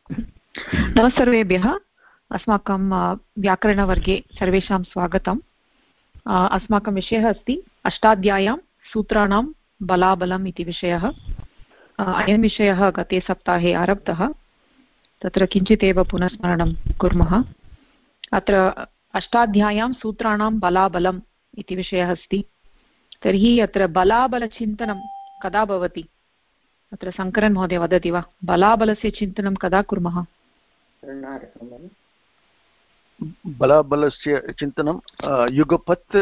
नमस्सर्वेभ्यः। अस्माकं व्याकरणवर्गे सर्वेषां स्वागतम्। अस्माकं विषयः अस्ति अष्टाध्याय्यां सूत्राणां बलाबलम् इति विषयः। अयं विषयः गते सप्ताहे आरब्धः, तत्र किञ्चित् एव पुनस्मरणं कुर्मः। अत्र अष्टाध्याय्यां सूत्राणां बलाबलम् इति विषयः अस्ति। तर्हि अत्र बलाबलचिन्तनं कदा भवति? अत्र शङ्करन् महोदय वदति वा? बलाबलस्य चिन्तनं कदा कुर्मः? बलाबलस्य चिन्तनं युगपत्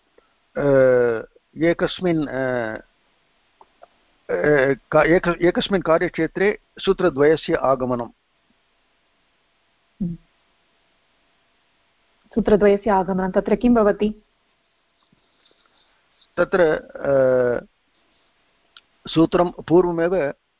एकस्मिन् कार्यक्षेत्रे सूत्रद्वयस्य आगमनम्। सूत्रद्वयस्य आगमनं तत्र किं भवति? तत्र सूत्रं पूर्वमेव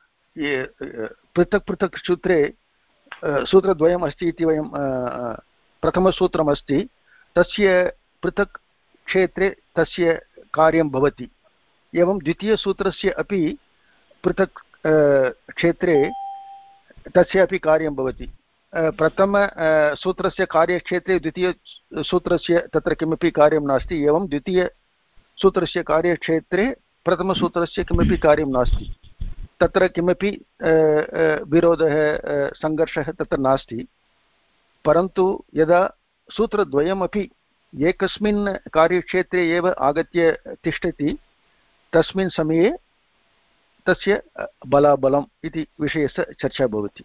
पृथक् पृथक् सूत्रे सूत्रद्वयम् अस्ति इति वयं प्रथमसूत्रमस्ति, तस्य पृथक् क्षेत्रे तस्य कार्यं भवति। एवं द्वितीयसूत्रस्य अपि पृथक् क्षेत्रे तस्य अपि कार्यं भवति। प्रथमसूत्रस्य कार्यक्षेत्रे द्वितीयसूत्रस्य तत्र किमपि कार्यं नास्ति, एवं द्वितीयसूत्रस्य कार्यक्षेत्रे प्रथमसूत्रस्य किमपि कार्यं नास्ति। तत्र किमपि विरोधः सङ्घर्षः तत्र नास्ति। परन्तु यदा सूत्रद्वयमपि एकस्मिन् कार्यक्षेत्रे एव आगत्य तिष्ठति, तस्मिन् समये तस्य बलाबलम् इति विषयस्य चर्चा भवति।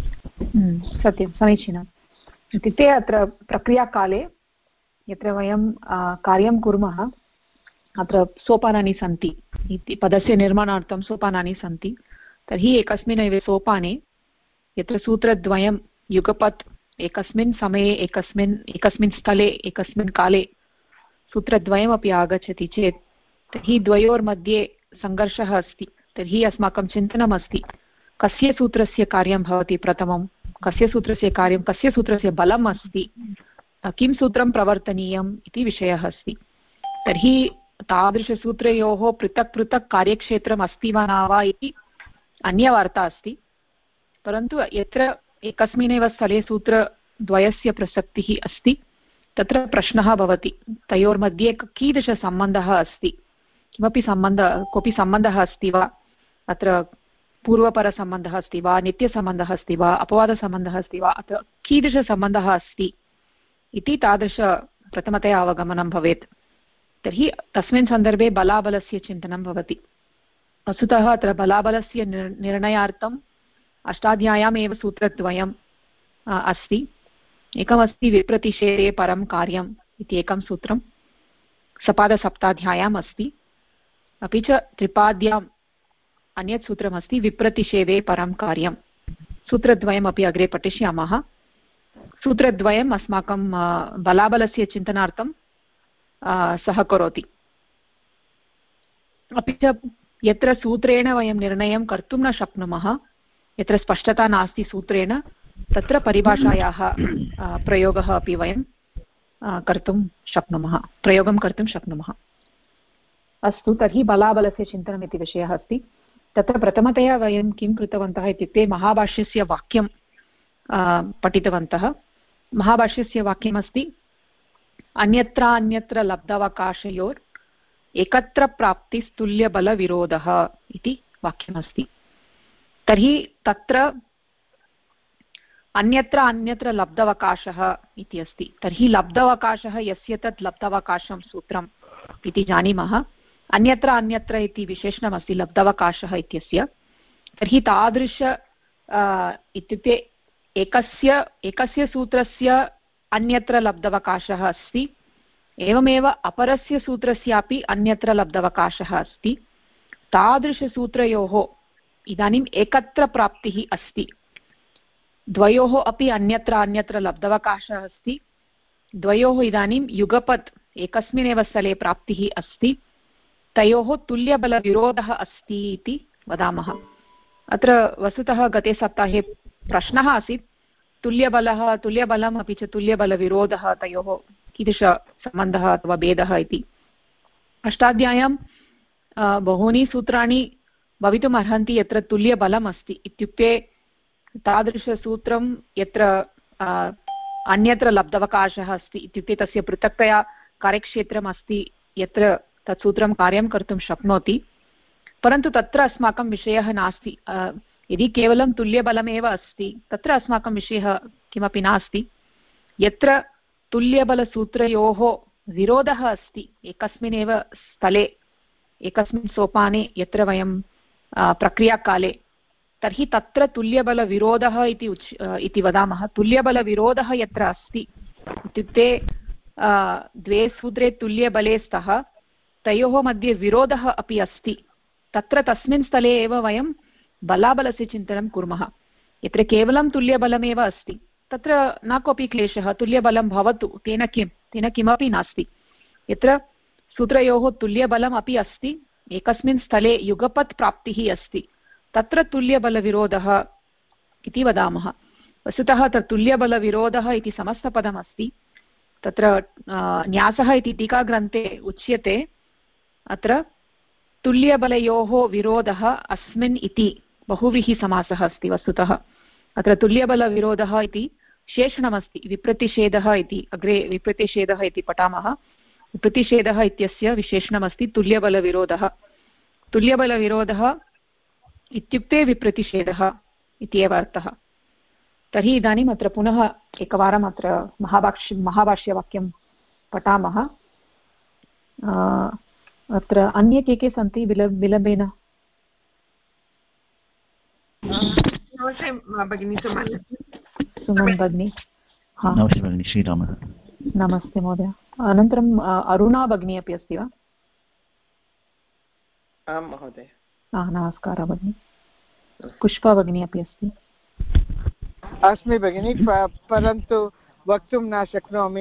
सत्यं, समीचीनम्। इत्युक्ते अत्र प्रक्रियाकाले यत्र वयं कार्यं कुर्मः, अत्र सोपानानि सन्ति इति पदस्य निर्माणार्थं सोपानानि सन्ति। तर्हि एकस्मिन्नेव सोपाने यत्र सूत्रद्वयं युगपत् एकस्मिन् समये एकस्मिन् स्थले एकस्मिन् काले सूत्रद्वयमपि आगच्छति चेत् तर्हि द्वयोर्मध्ये सङ्घर्षः अस्ति। तर्हि अस्माकं चिन्तनमस्ति कस्य सूत्रस्य कार्यं भवति प्रथमं, कस्य सूत्रस्य कार्यं, कस्य सूत्रस्य बलम् अस्ति, किं सूत्रं प्रवर्तनीयम् इति विषयः अस्ति। तर्हि तादृशसूत्रयोः पृथक् पृथक् कार्यक्षेत्रम् अस्ति वा न वा इति अन्यवार्ता अस्ति। परन्तु यत्र एकस्मिन्नेव स्थले सूत्रद्वयस्य प्रसक्तिः अस्ति, तत्र प्रश्नः भवति तयोर्मध्ये कीदृशसम्बन्धः अस्ति, कोऽपि सम्बन्धः अस्ति वा, अत्र पूर्वपरसम्बन्धः अस्ति वा, नित्यसम्बन्धः अस्ति वा, अपवादसम्बन्धः अस्ति वा, अत्र कीदृशसम्बन्धः अस्ति इति तादृश प्रथमतया अवगमनं भवेत्। तर्हि तस्मिन् सन्दर्भे बलाबलस्य चिन्तनं भवति। वस्तुतः अत्र बलाबलस्य निर्णयार्थम् अष्टाध्याय्याम् एव सूत्रद्वयम् अस्ति। एकमस्ति विप्रतिषेधे परं कार्यम् इति एकं सूत्रं, सपादसप्ताध्याय्याम् अस्ति। अपि च त्रिपाद्याम् अन्यत् सूत्रमस्ति विप्रतिषेधे परं कार्यं। सूत्रद्वयमपि अग्रे पठिष्यामः। सूत्रद्वयम् अस्माकं बलाबलस्य चिन्तनार्थं सहकरोति। अपि च यत्र सूत्रेण वयं निर्णयं कर्तुं न शक्नुमः, यत्र स्पष्टता नास्ति सूत्रेण, तत्र परिभाषायाः प्रयोगः अपि वयं प्रयोगं कर्तुं शक्नुमः। अस्तु, तर्हि बलाबलस्य चिन्तनम् इति विषयः अस्ति। तत्र प्रथमतया वयं किं कृतवन्तः इत्युक्ते महाभाष्यस्य वाक्यं पठितवन्तः। महाभाष्यस्य वाक्यमस्ति अन्यत्र लब्धावकाशयोर् एकत्र प्राप्तिस्तुल्यबलविरोधः इति वाक्यमस्ति। तर्हि तत्र अन्यत्र लब्धावकाशः इति अस्ति। तर्हि लब्धावकाशः यस्य तत् लब्धावकाशं सूत्रम् इति जानीमः। अन्यत्र इति विशेषणमस्ति लब्धावकाशः इत्यस्य। तर्हि तादृश इत्युक्ते एकस्य सूत्रस्य अन्यत्र लब्धावकाशः अस्ति, एवमेव अपरस्य सूत्रस्यापि अन्यत्र लब्धावकाशः अस्ति। तादृशसूत्रयोः इदानीम् एकत्र प्राप्तिः अस्ति। द्वयोः अपि अन्यत्र लब्धावकाशः अस्ति। द्वयोः इदानीं युगपत् एकस्मिन्नेव स्थले प्राप्तिः अस्ति। तयोः तुल्यबलविरोधः अस्ति इति वदामः। अत्र वस्तुतः गते सप्ताहे प्रश्नः आसीत्, तुल्यबलम् अपि च तुल्यबलविरोधः तयोः कीदृशसम्बन्धः अथवा भेदः इति। अष्टाध्याय्यां बहूनि सूत्राणि भवितुम् अर्हन्ति यत्र तुल्यबलम् अस्ति, इत्युक्ते तादृशसूत्रं यत्र अन्यत्र लब्धवकाशः अस्ति इत्युक्ते तस्य पृथक्तया कार्यक्षेत्रम् अस्ति यत्र तत् सूत्रं कार्यं कर्तुं शक्नोति, परन्तु तत्र अस्माकं विषयः नास्ति। यदि केवलं तुल्यबलमेव अस्ति तत्र अस्माकं विषयः किमपि नास्ति। यत्र तुल्यबलसूत्रयोः विरोधः अस्ति एकस्मिन्नेव स्थले एकस्मिन् सोपाने यत्र वयं प्रक्रियाकाले, तर्हि तत्र तुल्यबलविरोधः इति वदामः। तुल्यबलविरोधः यत्र अस्ति इत्युक्ते द्वे सूत्रे तुल्यबले स्तः, तयोः मध्ये विरोधः अपि अस्ति, तत्र तस्मिन् स्थले एव वयं बलाबलस्य चिन्तनं कुर्मः। यत्र केवलं तुल्यबलमेव अस्ति तत्र न कोऽपि क्लेशः, तुल्यबलं भवतु, तेन किमपि नास्ति। यत्र सूत्रयोः तुल्यबलम् अपि अस्ति, एकस्मिन् स्थले युगपत् प्राप्तिः अस्ति, तत्र तुल्यबलविरोधः इति वदामः। वस्तुतः तत् तुल्यबलविरोधः इति समस्तपदमस्ति। तत्र न्यासः इति टीकाग्रन्थे उच्यते, अत्र तुल्यबलयोः विरोधः अस्मिन् इति बहुव्रीहिसमासः अस्ति। वस्तुतः अत्र तुल्यबलविरोधः इति शेषणमस्ति, विप्रतिषेधः इति, अग्रे विप्रतिषेधः इति पठामः। विप्रतिषेधः इत्यस्य विशेषणमस्ति तुल्यबलविरोधः। तुल्यबलविरोधः इत्युक्ते विप्रतिषेधः इत्येव अर्थः। तर्हि इदानीम् अत्र पुनः एकवारम् अत्र महाभाष्यवाक्यं पठामः। अत्र अन्ये के सन्ति विलम्बेन? सुमन् भगिनी। नमस्ते भगिनी, श्रीरामः। नमस्ते महोदय। अनन्तरम् अरुणा भगिनी अपि अस्ति वा? आं महोदय। नमस्कारः भगिनी। पुष्पा भगिनी अपि अस्ति। अस्मि भगिनी, परन्तु वक्तुं न शक्नोमि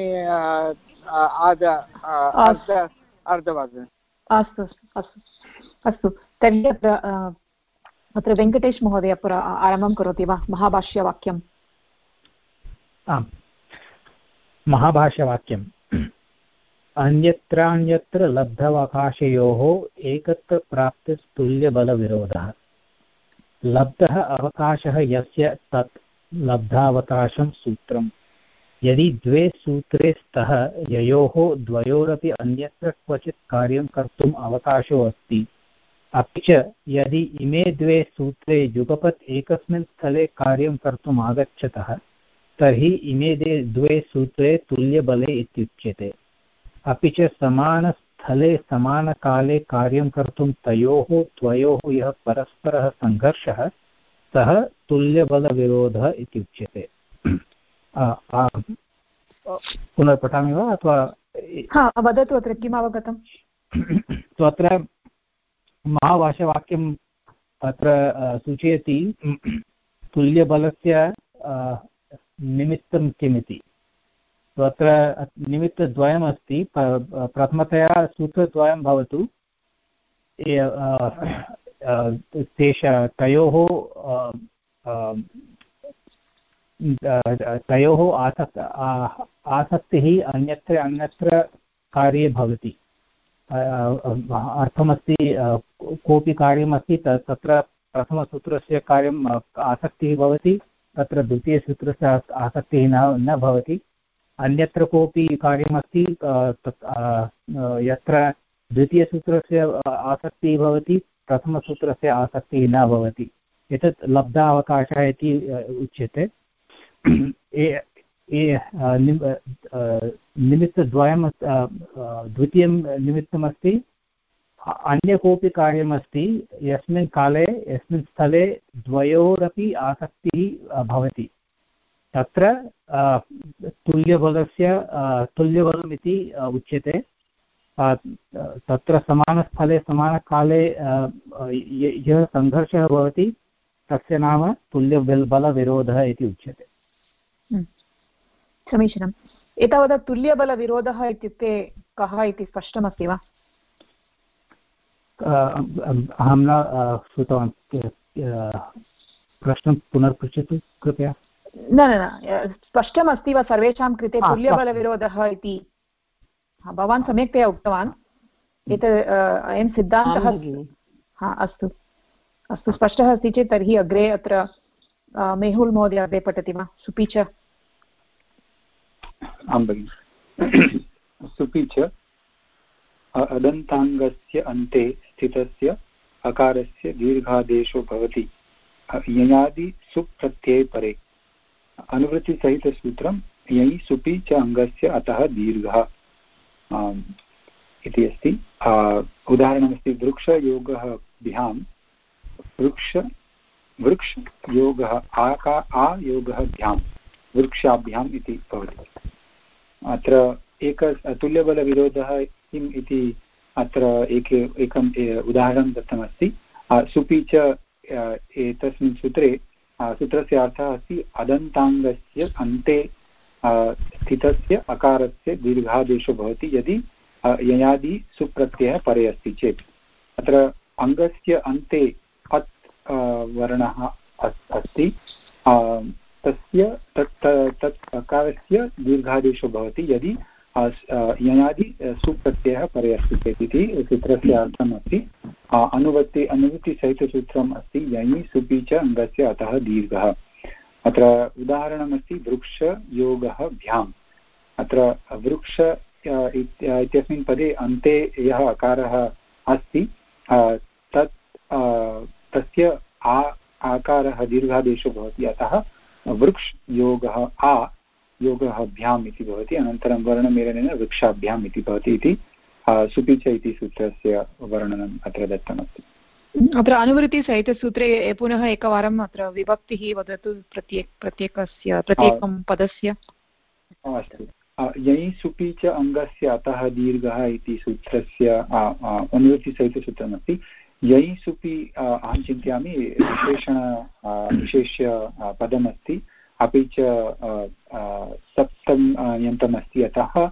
अर्धवादने। अस्तु अस्तु अस्तु अस्तु। तर्हि अत्र वेङ्कटेश महोदय आरम्भं करोति वा महाभाष्यवाक्यम्? आम्, महाभाष्यवाक्यम्। अन्यत्रान्यत्र लब्धवकाशयोः एकत्र प्राप्तिस्तुल्यबलविरोधः। लब्धः अवकाशः यस्य तत् लब्धावकाशं सूत्रम्। यदि द्वे सूत्रे स्तः ययोः द्वयोरपि अन्यत्र क्वचित् कार्यं कर्तुम् अवकाशो अस्ति, अपि च यदि इमे द्वे सूत्रे युगपत् एकस्मिन् स्थले कार्यं कर्तुम् आगच्छतः, तर्हि इमे द्वे सूत्रे तुल्यबले इत्युच्यते। अपि च समानस्थले समानकाले कार्यं कर्तुं तयोः द्वयोः यः परस्परः सङ्घर्षः सः तुल्यबलविरोधः इत्युच्यते। पुनर्पठामि वा अथवा? वदतु, अत्र किम् अवगतम्? अत्र महाभाष्यवाक्यम् अत्र सूचयति तुल्यबलस्य निमित्तं किमिति। अत्र निमित्तद्वयमस्ति। प्रथमतया सूत्रद्वयं भवतु, तयोः आसक्तिः अन्यत्र कार्ये भवति। अर्थमस्ति, कोऽपि कार्यमस्ति तत्र प्रथमसूत्रस्य कार्यम् आसक्तिः भवति, तत्र द्वितीयसूत्रस्य आसक्तिः न भवति। अन्यत्र कोऽपि कार्यमस्ति यत्र द्वितीयसूत्रस्य आसक्तिः भवति, प्रथमसूत्रस्य आसक्तिः न भवति। एतत् लब्धावकाशः इति उच्यते। निमित्तद्वयं द्वितीयं निमित्तमस्ति, अन्य कोऽपि कार्यमस्ति यस्मिन् काले यस्मिन् स्थले द्वयोरपि आसक्तिः भवति, तत्र तुल्यबलम् इति उच्यते। तत्र समानस्थले समानकाले यः सङ्घर्षः भवति तस्य नाम तुल्यबलविरोधः इति उच्यते। समीचीनम्। एतावता तुल्यबलविरोधः इत्युक्ते कः इति स्पष्टमस्ति वा? अहं न श्रुतवान्। प्रश्नं पुनर्पृच्छतु कृपया। न स्पष्टमस्ति वा सर्वेषां कृते तुल्यबलविरोधः इति? भवान् सम्यक्तया उक्तवान्। एतत् अयं सिद्धान्तः। अस्तु अस्तु, स्पष्टः अस्ति चेत् तर्हि अग्रे अत्र मेहुल् महोदय अग्रे पठति वा? सुपि च। आं भगिनि। सुपि च अदन्ताङ्गस्य अन्ते स्थितस्य अकारस्य दीर्घादेशो भवति ययादि सुप् प्रत्यये परे। अनुवृत्तिसहितसूत्रं ययि सुपि च अङ्गस्य अतः दीर्घः इति अस्ति। उदाहरणमस्ति वृक्षयोगः भ्यां वृक्षयोगः आयोगः भ्यां वृक्षाभ्याम् इति भवति। अत्र तुल्यबलविरोधः किम् इति अत्र एकम् उदाहरणं दत्तमस्ति। सुपि च एतस्मिन् सूत्रस्य अर्थः अस्ति अदन्ताङ्गस्य अन्ते स्थितस्य अकारस्य दीर्घादेशो भवति यदि ययादि सुप्रत्ययः परे अस्ति चेत्। अत्र अङ्गस्य अन्ते अत् वर्णः अस्ति, तस्य तत् अकारस्य दीर्घादेशो भवति यदि ययादि सुप्रत्ययः परे अस्ति चेत् इति सूत्रस्य अर्थम् अस्ति। अनुवृत्तिसहितसूत्रम् अस्ति ययि सुपि च अङ्गस्य अतः दीर्घः। अत्र उदाहरणमस्ति वृक्षयोगः भ्याम्। अत्र वृक्ष इत्यस्मिन् पदे अन्ते यः अकारः अस्ति तस्य आकारः दीर्घादेशो भवति, अतः वृक्षयोगः योगः भ्याम् इति भवति। अनन्तरं वर्णमेलनेन वृक्षाभ्याम् इति भवति इति सुपि च इति सूत्रस्य वर्णनम् अत्र दत्तमस्ति। अत्र अनुवृत्तिसहितसूत्रे पुनः एकवारम् अत्र विभक्तिः वदतु प्रत्येकं पदस्य। अस्तु। ययि सुपि च अङ्गस्य अतः दीर्घः इति सूत्रस्य अनुवृत्तिसहितसूत्रमस्ति। ययि सुपि अहं चिन्तयामि विशेष्य पदमस्ति, अपि च सप्तम्यन्तमस्ति, अतः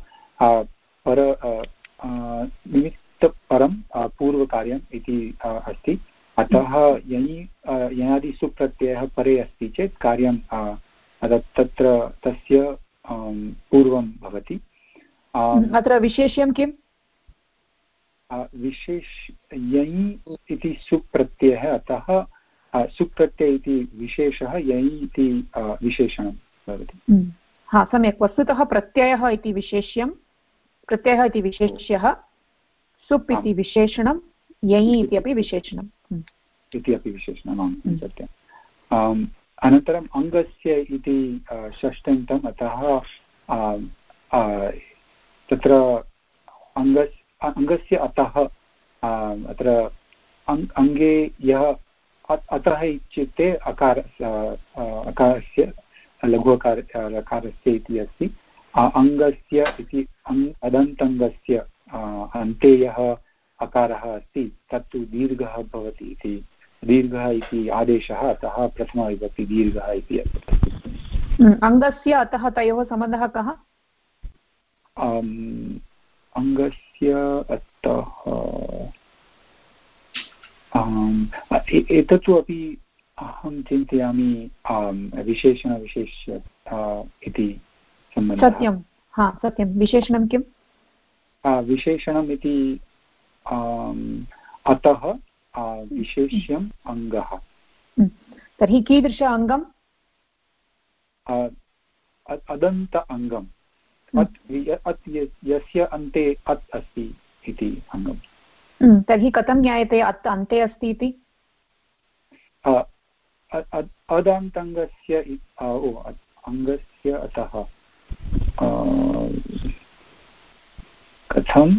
निमित्तपरं पूर्वकार्यम् इति अस्ति। अतः ययादि सुप्रत्ययः परे अस्ति चेत् कार्यं तत्र तस्य पूर्वं भवति। अत्र विशेष्यं किम्? ययि इति सुप्रत्ययः, अतः सुप्रत्यय इति विशेषः, ययि इति विशेषणं भवति। हा, सम्यक्। वस्तुतः प्रत्ययः इति विशेष्यं, प्रत्ययः इति विशेष्यः, सुप् इति विशेषणं, ययि इति अपि विशेषणम् इति अपि विशेषणम्। आम्, सत्यम्। अनन्तरम् अङ्गस्य इति षष्ठ्यन्तम्, अतः तत्र अङ्गस्य अतः अत्र अङ्गे यः अतः इत्युक्ते अकारस्य लघु अकारस्य इति अस्ति। अङ्गस्य इति अदन्तङ्गस्य अन्ते यः अकारः अस्ति तत्तु दीर्घः भवति इति, दीर्घः इति आदेशः, अतः प्रथमाविभक्ति दीर्घः इति अस्ति। अङ्गस्य अतः तयोः सम्बन्धः कः? अङ्गस्य अतः एतत्तु अपि अहं चिन्तयामि विशेषणविशेष्य इति सम्बन्धः। सत्यं, हा सत्यं। विशेषणं किम्? विशेषणम् इति अतः विशेष्यम् अङ्गः। तर्हि कीदृश अङ्गम्? अदन्त अङ्गम्। यस्य अन्ते अत् अस्ति इति अङ्गम्। तर्हि कथं ज्ञायते अत् अन्ते अस्ति इति? अदन्तङ्गस्य अङ्गस्य अतः कथम्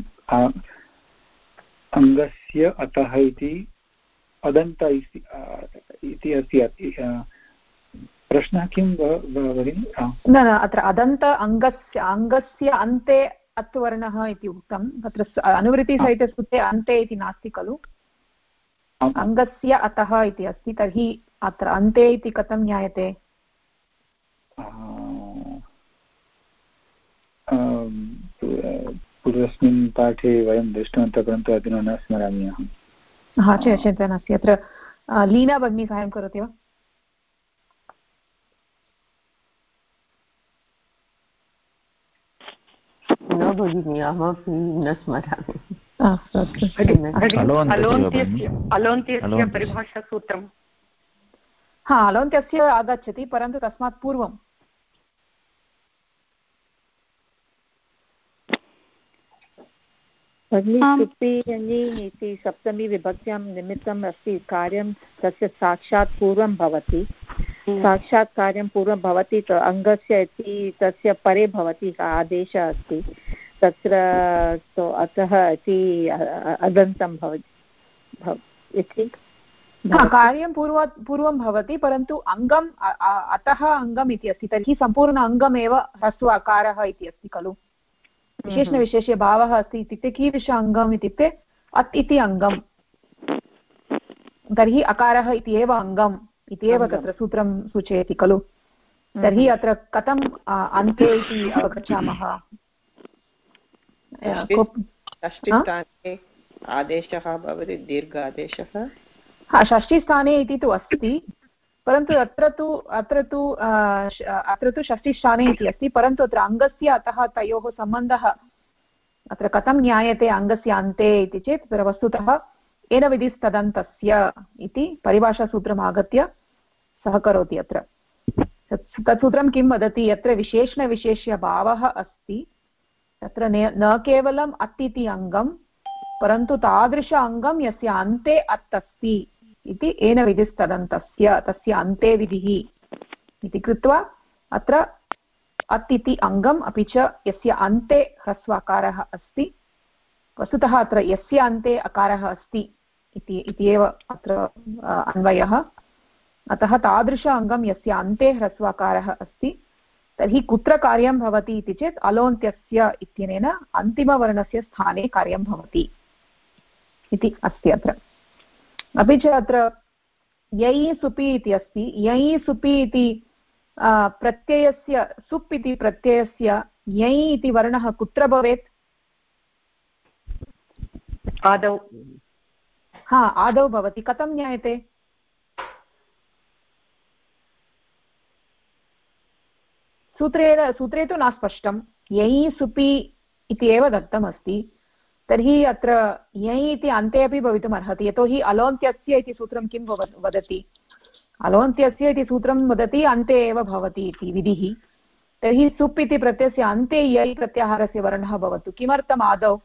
अङ्गस्य अतः इति अदन्त इति अस्ति। प्रश्नः किं भगिनि? न अत्र अदन्त अङ्गस्य अन्ते अत् वर्णः इति उक्तं। तत्र अनुवृत्तिसहितसूत्रे अन्ते इति नास्ति खलु, अङ्गस्य अतः इति अस्ति। तर्हि अत्र अन्ते इति कथं ज्ञायते? पूर्वस्मिन् पाठे वयं दृष्टवन्तः, परन्तु अधुना न स्मरामि अहं। हा, चिन्ता नास्ति। अत्र लीना भगिनी साहाय्यं करोति वा? न भगिनि, अहमपि न स्मरामि। अलोन्त्यस्य परिभाषासूत्रं हा अलोन्त्यस्य आगच्छति परन्तु तस्मात् पूर्वं सुपि यञि इति सप्तमी विभक्त्यां निमित्तम् अस्ति कार्यं तस्य साक्षात् पूर्वं भवति साक्षात् कार्यं पूर्वं भवति अङ्गस्य इति तस्य परे भवति आदेशः अस्ति तत्र अतः इति अदन्तं भवति कार्यं पूर्वं भवति परन्तु अङ्गम् अतः अङ्गम् इति अस्ति तर्हि सम्पूर्ण अङ्गमेव ह्रस्व अकारः इति अस्ति खलु विशेषणविशेष्यभावः अस्ति इत्युक्ते कीदृश अङ्गम् इत्युक्ते अत् इति अङ्गम् तर्हि अकारः इति एव अङ्गम् इति एव तत्र सूत्रं सूचयति खलु तर्हि अत्र कथम् अन्ते इति अवगच्छामः आदेशः भवति दीर्घ आदेशः षष्ठीस्थाने इति तु अस्ति परन्तु अत्र तु षष्ठीस्थाने इति अस्ति परन्तु अत्र अङ्गस्य अतः तयोः सम्बन्धः अत्र कथं ज्ञायते अङ्गस्य अन्ते इति चेत् तत्र वस्तुतः येन विधिस्तदन्तस्य इति परिभाषासूत्रम् आगत्य सहकरोति अत्र तत् सूत्रं किं वदति यत्र विशेषणविशेष्यभावः अस्ति तत्र न केवलम् अत् इति अङ्गं परन्तु तादृश अङ्गं यस्य अन्ते अत् अस्ति इति येन विधिस्तदन्तस्य तस्य अन्ते विधिः इति कृत्वा अत्र अत् इति अङ्गम् अपि च यस्य अन्ते ह्रस्वाकारः अस्ति वस्तुतः अत्र यस्य अन्ते अकारः अस्ति इति एव अत्र अन्वयः अतः तादृश अङ्गं यस्य अन्ते ह्रस्वाकारः अस्ति तर्हि कुत्र कार्यं भवति इति चेत् अलोन्त्यस्य इत्यनेन अन्तिमवर्णस्य स्थाने कार्यं भवति इति अस्ति अत्र अपि च अत्र यै सुपि इति अस्ति यै सुपि इति प्रत्ययस्य सुप् इति प्रत्ययस्य यै इति वर्णः कुत्र भवेत् आदौ आदौ भवति कथं ज्ञायते सूत्रे तु न स्पष्टं यै सुपि इति एव दत्तमस्ति तर्हि अत्र यै इति अन्ते अपि भवितुम् अर्हति यतोहि अलोन्त्यस्य इति सूत्रं किं वदति अलोन्त्यस्य इति सूत्रं वदति अन्ते एव भवति इति विधिः तर्हि सुप् इति प्रत्ययस्य अन्ते यै प्रत्याहारस्य वर्णः भवतु किमर्थम् आदौ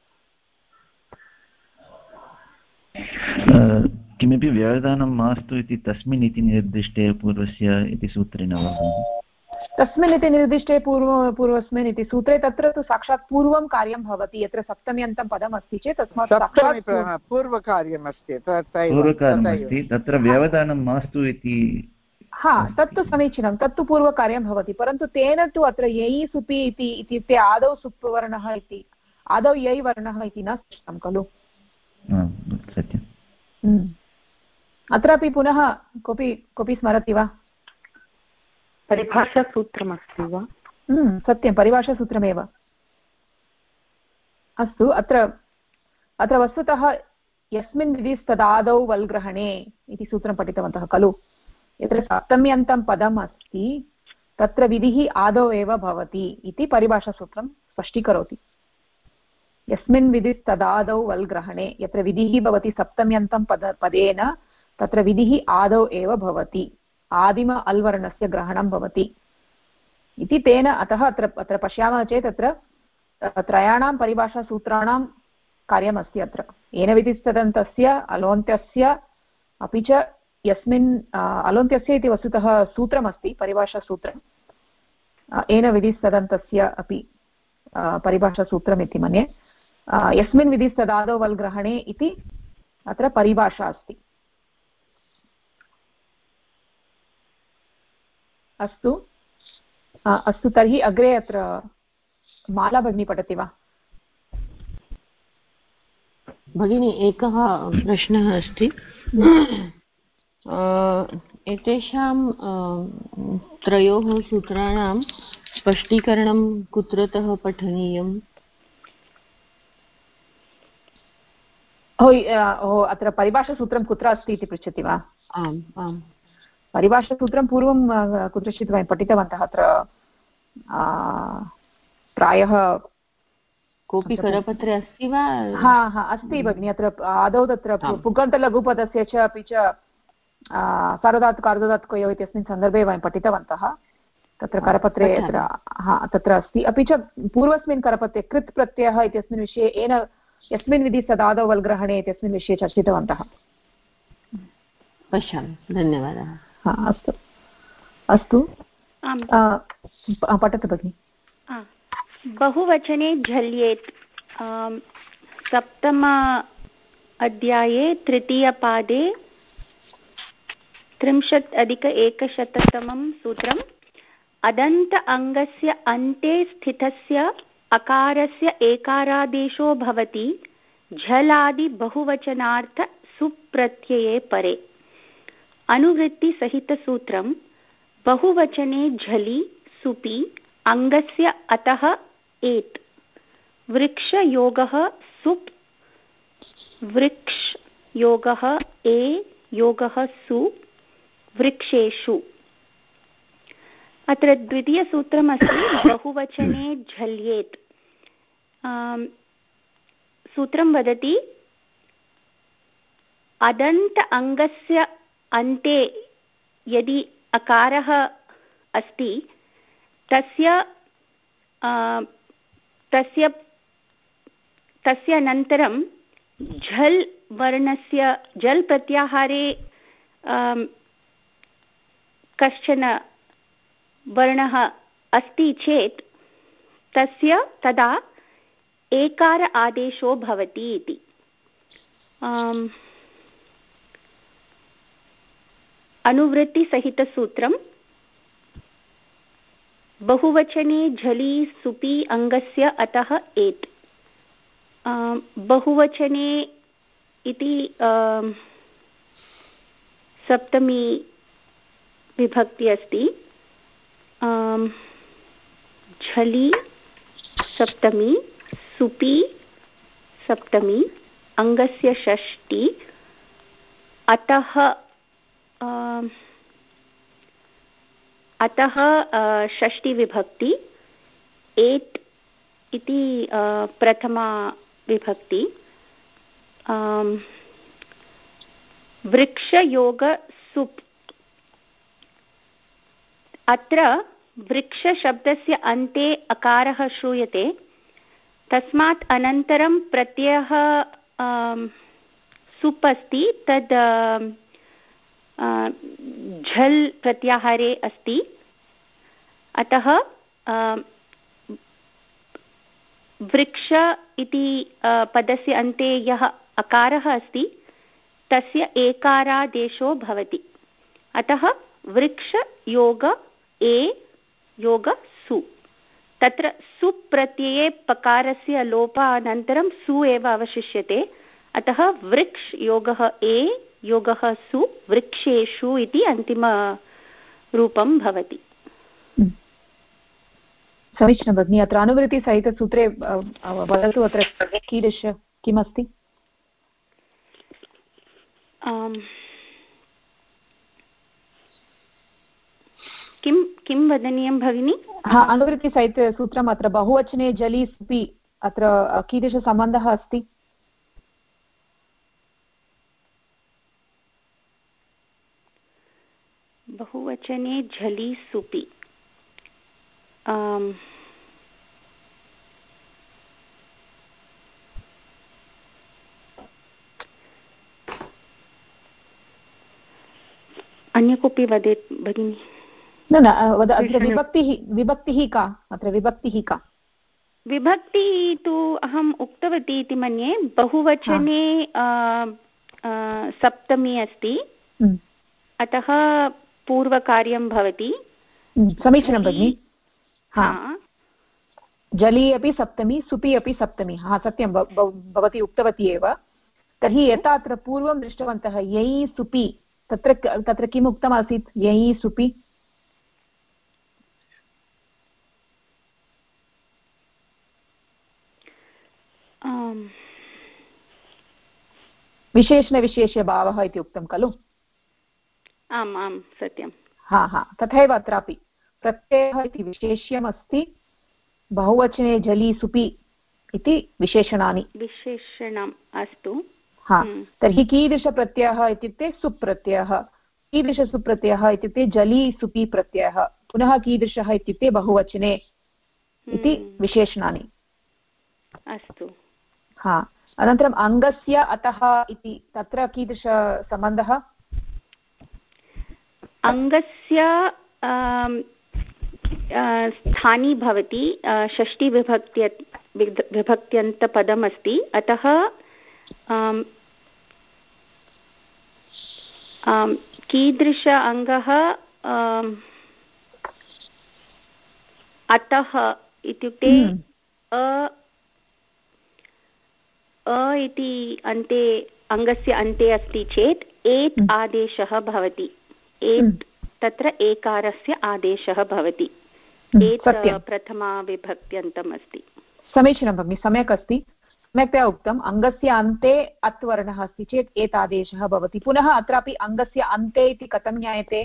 किमपि व्यवधानं मास्तु इति तस्मिन् इति निर्दिष्टे पूर्वस्य इति सूत्रेण तस्मिन् इति निर्दिष्टे पूर्वस्मिन् इति सूत्रे तत्र तु साक्षात् पूर्वं कार्यं भवति यत्र सप्तम्यन्तं पदम् अस्ति चेत् तस्मात् पूर्वकार्यमस्ति तत्र व्यवधानं मास्तु इति तत्तु समीचीनं तत्तु पूर्वकार्यं भवति परन्तु तेन तु अत्र यै सुपि इति इत्युक्ते आदौ सुप् वर्णः इति आदौ यै वर्णः इति न स्पष्टं खलु सत्यम् अत्रापि पुनः कोऽपि स्मरति वा परिभाषासूत्रमस्ति वा सत्यं परिभाषासूत्रमेव अस्तु अत्र वस्तुतः यस्मिन् विधिस्तदादौ वल्ग्रहणे इति सूत्रं पठितवन्तः खलु यत्र सप्तम्यन्तं पदम् अस्ति तत्र विधिः आदौ एव भवति इति परिभाषासूत्रं स्पष्टीकरोति यस्मिन् विधिस्तदादौ वल्ग्रहणे यत्र विधिः भवति सप्तम्यन्तं पदेन तत्र विधिः आदौ एव भवति आदिम अल्वर्णस्य ग्रहणं भवति इति तेन अतः अत्र पश्यामः चेत् अत्र त्रयाणां परिभाषासूत्राणां कार्यमस्ति अत्र येन विधिस्तदन्तस्य अलोन्त्यस्य अपि च यस्मिन् अलोन्त्यस्य इति वस्तुतः सूत्रमस्ति परिभाषासूत्रं येन विधिस्तदन्तस्य अपि परिभाषासूत्रम् इति मन्ये यस्मिन् विधिस्तदादौ वल्ग्रहणे इति अत्र परिभाषा अस्ति अस्तु तर्हि अग्रे अत्र माला भगिनी पठति वा भगिनी एकः प्रश्नः अस्ति एतेषां त्रयोः सूत्राणां स्पष्टीकरणं कुत्रतः पठनीयम् अत्र परिभाषासूत्रं कुत्र अस्ति इति पृच्छति वा आम् आम् परिभाषासूत्रं पूर्वं कुत्रचित् वयं पठितवन्तः अत्र प्रायः कोऽपि करपत्रे अस्ति वा अस्ति भगिनि अत्र आदौ तत्र पुगन्तलघुपदस्य च अपि च सार्वधातुक इत्यस्मिन् सन्दर्भे वयं पठितवन्तः तत्र करपत्रे तत्र अस्ति अपि च पूर्वस्मिन् करपत्रे कृत् प्रत्ययः इत्यस्मिन् विषये यस्मिन् विधि सदादौ वल्ग्रहणे इत्यस्मिन् विषये चर्चितवन्तः पश्यामि धन्यवादः अस्तु अस्तु पठतु भगिनि बहुवचने झल्येत् सप्तम अध्याये तृतीयपादे 30+100तमं सूत्रम् अदन्त अङ्गस्य अन्ते स्थितस्य अकारस्य एकारादेशो भवति झलादि बहुवचनार्थ सुप्रत्यये परे अनुवृत्तिसहितसूत्रं बहुवचने झलि सुपि अङ्गस्य अतः एत् वृक्षयोगः सुप् वृक्ष योगः ए योगः सु वृक्षेषु अत्र द्वितीयसूत्रमस्ति बहुवचने झल्येत् सूत्रं वदति अदन्त अङ्गस्य अन्ते यदि अकारः अस्ति तस्य अनन्तरं झल् वर्णस्य झल् प्रत्याहारे कश्चन वर्णः अस्ति चेत् तदा एकार आदेशो भवति इति अनुवृत्तिसहितसूत्रं बहुवचने झलि सुपि अङ्गस्य अतः एत् बहुवचने इति सप्तमी विभक्ति अस्ति झलि सप्तमी सुपि सप्तमी अङ्गस्य षष्ठी अतः षष्ठी विभक्ति एत् इति प्रथमा विभक्ति वृक्षयोग सुप् अत्र वृक्षशब्दस्य अन्ते अकारः श्रूयते तस्मात् अनन्तरं प्रत्ययः सुप् अस्ति तद् झल् प्रत्याहारे अस्ति अतः वृक्ष इति पदस्य अन्ते यः अकारः अस्ति तस्य एकारादेशो भवति अतः वृक्ष योग ए योग सु तत्र सु प्रत्यये पकारस्य लोपानन्तरं सु एव अवशिष्यते अतः वृक्ष योगः ए योगः सु वृक्षेषु इति अन्तिमरूपं भवति समीचीनं भगिनि अत्र अनुवृत्तिसहितसूत्रे वदतु अत्र कीदृश किमस्ति किं वदनीयं भगिनि अनुवृत्तिसहितसूत्रम् अत्र बहुवचने जलि सुपि अत्र कीदृशसम्बन्धः अस्ति बहुवचने झलि सुपि अन्य कोऽपि वदेत् भगिनि न अत्र विभक्तिः का अत्र विभक्तिः का विभक्तिः तु अहम् उक्तवती इति मन्ये बहुवचने सप्तमी अस्ति अतः पूर्वकार्यं भवति समीचीनं भगिनि जलि अपि सप्तमी सुपि अपि सप्तमी सत्यं भवती उक्तवती एव तर्हि यथा अत्र पूर्वं दृष्टवन्तः यै सुपि तत्र किम् उक्तमासीत् यै सुपि विशेषणविशेष्यभावः इति उक्तं खलु आम् आम् सत्यं तथैव अत्रापि प्रत्ययः इति विशेष्यम् अस्ति बहुवचने जलि सुपि इति विशेषणानि विशेषणम् अस्तु तर्हि कीदृशप्रत्ययः इत्युक्ते सुप्रत्ययः कीदृशसुप्रत्ययः इत्युक्ते जली सुपि प्रत्ययः, पुनः कीदृशः इत्युक्ते बहुवचने इति विशेषणानि। अस्तु। हा, अनन्तरम् अङ्गस्य अतः इति, तत्र कीदृशसम्बन्धः? अङ्गस्य स्थानी भवति, षष्टिविभक्त्यन्तपदमस्ति, अतः कीदृश अङ्गः अतः इत्युक्ते अ इति अन्ते अङ्गस्य अन्ते अस्ति चेत् एत् आदेशः भवति। एत् तत्र एकारस्य आदेशः भवति। एत् प्रथमा विभक्त्यन्तम् अस्ति। समीचीनं भगिनि, सम्यक् अस्ति, सम्यक्तया उक्तम्। अङ्गस्य अन्ते अत् वर्णः अस्ति चेत् एत् आदेशः भवति। पुनः अत्रापि अङ्गस्य अन्ते इति कथं ज्ञायते?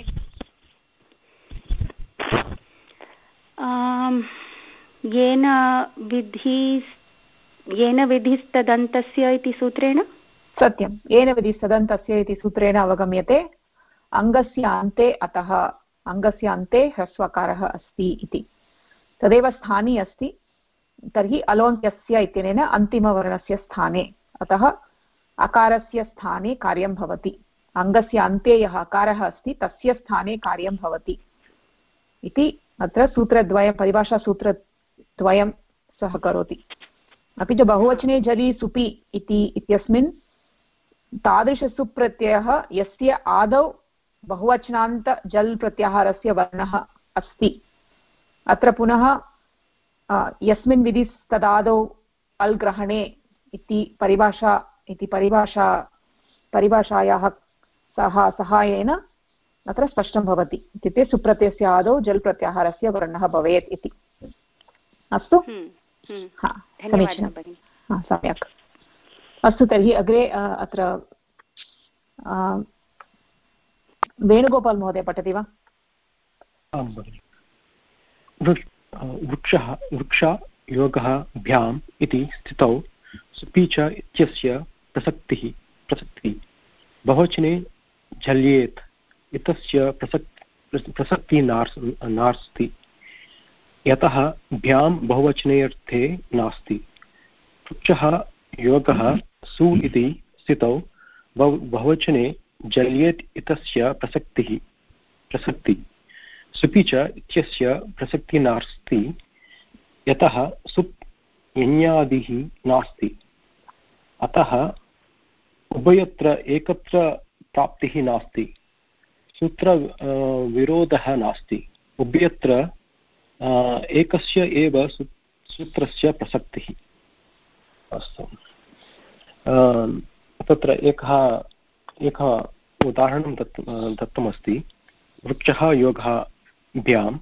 येन विधिस्तदन्तस्य इति सूत्रेण। सत्यं, येन विधिस्तदन्तस्य इति सूत्रेण अवगम्यते अङ्गस्य अन्ते अतः, अङ्गस्य अन्ते ह्रस्वकारः अस्ति इति। तदेव स्थानी अस्ति, तर्हि अलोन्त्यस्य इत्यनेन अन्तिमवर्णस्य स्थाने, अतः अकारस्य स्थाने कार्यं भवति। अङ्गस्य अन्ते यः अकारः अस्ति तस्य स्थाने कार्यं भवति इति अत्र सूत्रद्वयं, परिभाषासूत्रद्वयं सहकरोति। अपि च बहुवचने जलि सुपि इत्यस्मिन् तादृशसुप्रत्ययः यस्य आदौ बहुवचनान्त जल् प्रत्याहारस्य वर्णः अस्ति। अत्र पुनः यस्मिन् विधिस्तदादौ अल् ग्रहणे इति परिभाषायाः सहायेन अत्र स्पष्टं भवति। इत्युक्ते सुप्रत्ययस्य आदौ जल् प्रत्याहारस्य वर्णः भवेत् इति। अस्तु, समीचीनं, सम्यक्। अस्तु, तर्हि अग्रे अत्र वेणुगोपाल् महोदय पठति वा? आं भगिनि। वृक्षा योगः भ्याम् इति स्थितौ सुपि च इत्यस्य प्रसक्तिः बहुवचने झल्येत् इत्यस्य प्रसक्तिः नास्ति, यतः भ्याम् बहुवचनेऽर्थे नास्ति। वृक्षः योगः सु इति स्थितौ बहुवचने जल्येत् इत्यस्य प्रसक्ति सुपि च इत्यस्य प्रसक्तिः नास्ति, यतः सुप् यण्यादिः नास्ति। अतः उभयत्र एकत्र प्राप्तिः नास्ति, सूत्र विरोधः नास्ति। उभयत्र एकस्य एव सूत्रस्य प्रसक्तिः। अस्तु, तत्र एकः उदाहरणं दत्तमस्ति। वृक्षः योगः भ्याम्,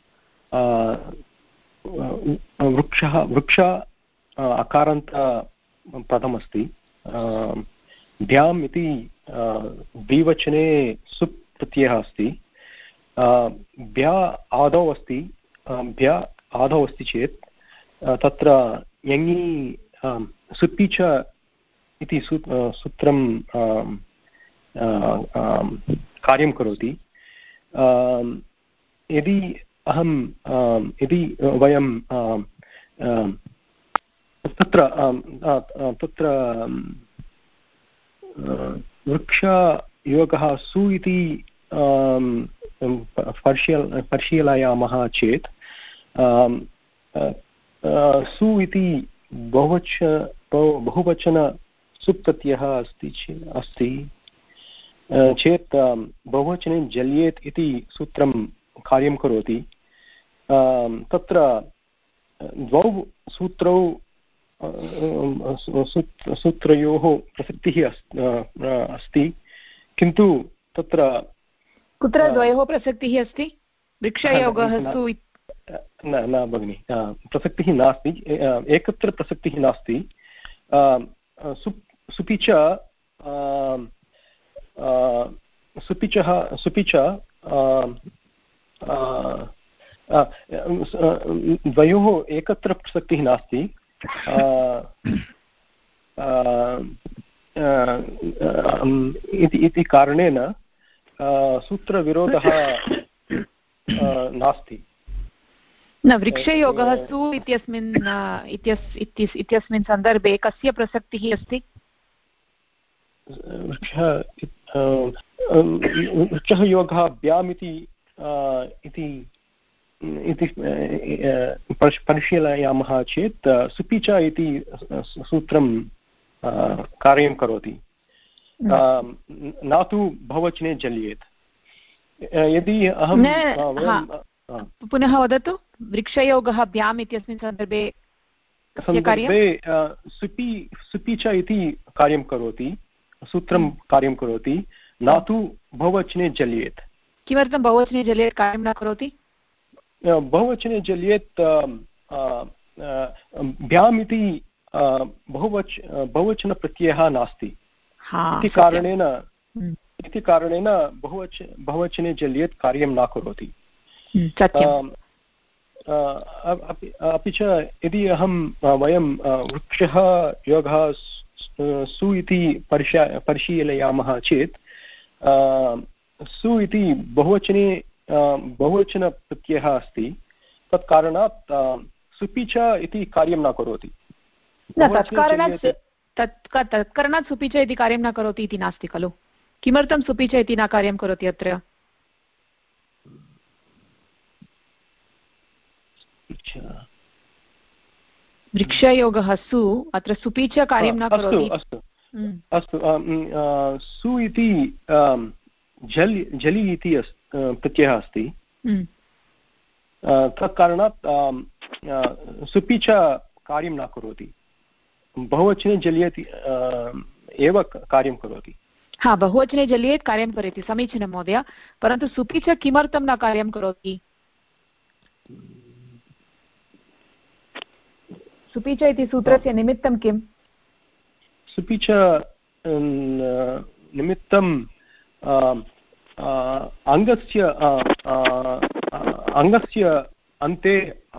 वृक्ष अकारान्त पदमस्ति। भ्याम् इति द्विवचने सुप् प्रत्ययः अस्ति। भ्या आदौ अस्ति, चेत् तत्र यङि सुपि च इति सूत्रं कार्यं करोति। यदि वयं तत्र वृक्षयोगः सु इति परिशीलयामः चेत् सु इति बहुवचन सुप्रत्ययः अस्ति चेत् बहुवचने जल्येत् इति सूत्रं कार्यं करोति। तत्र द्वौ सूत्रयोः प्रसक्तिः अस्ति, किन्तु तत्र कुत्र द्वयोः प्रसक्तिः अस्ति? वृक्षयोगः सु न भगिनि, प्रसक्तिः नास्ति, एकत्र प्रसक्तिः नास्ति। सुपि च द्वयोः एकत्र प्रसक्तिः नास्ति। इति कारणेन सूत्रविरोधः नास्ति। न वृक्षयोगः सु इत्यस्मिन् सन्दर्भे कस्य प्रसक्तिः अस्ति? वृक्षः योगः ब्याम् इति परिशीलयामः चेत् सुपि च इति सूत्रं कार्यं करोति, न तु बहुवचने जल्येत्। यदि अहं पुनः वदतु, वृक्षयोगः ब्याम् इत्यस्मिन् सन्दर्भे सुपि च इति कार्यं करोति, सूत्रं कार्यं करोति, न तु बहुवचने जल्येत्। किमर्थं बहुवचने जल्येत् कार्यं न करोति? बहुवचने जल्येत् भ्याम् इति बहुवचनप्रत्ययः नास्ति इति कारणेन बहुवचने जल्येत् कार्यं न करोति। अपि च यदि वयं वृक्षः योगः सु इति परिशीलयामः चेत् सु इति बहुवचनप्रत्ययः अस्ति, तत् कारणात् सुपि च इति कार्यं न करोति। तत्कारणात् सुपि च इति कार्यं न करोति इति नास्ति खलु? किमर्थं सुपि च इति न कार्यं करोति अत्र? वृक्षयोगः सु, अत्र सुपि च कार्यं न करोति। अस्तु, सु इति जलि इति प्रत्ययः अस्ति, तत् कारणात् सुपि च कार्यं न करोति, बहुवचने जल्येत् एव कार्यं करोति। बहुवचने जल्येत् कार्यं करोति, समीचीनं महोदय। परन्तु सुपि च किमर्थं न कार्यं करोति? सुपि च इति सूत्रस्य निमित्तं किम्? सुपि च निमित्तं अङ्गस्य अन्ते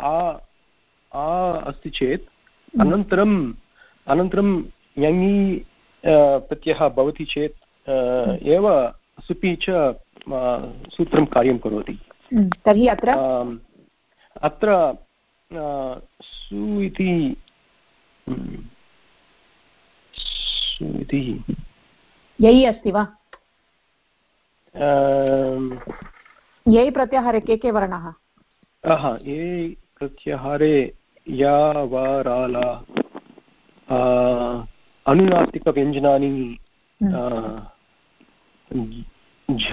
अस्ति चेत् अनन्तरं यङि प्रत्ययः भवति चेत् एव सुपि च सूत्रं कार्यं करोति। तर्हि अत्र सु इति यै अस्ति वा? यै प्रत्याहारे के वर्णाः? यै प्रत्याहारे या वा ला अनुनासिकव्यञ्जनानि झ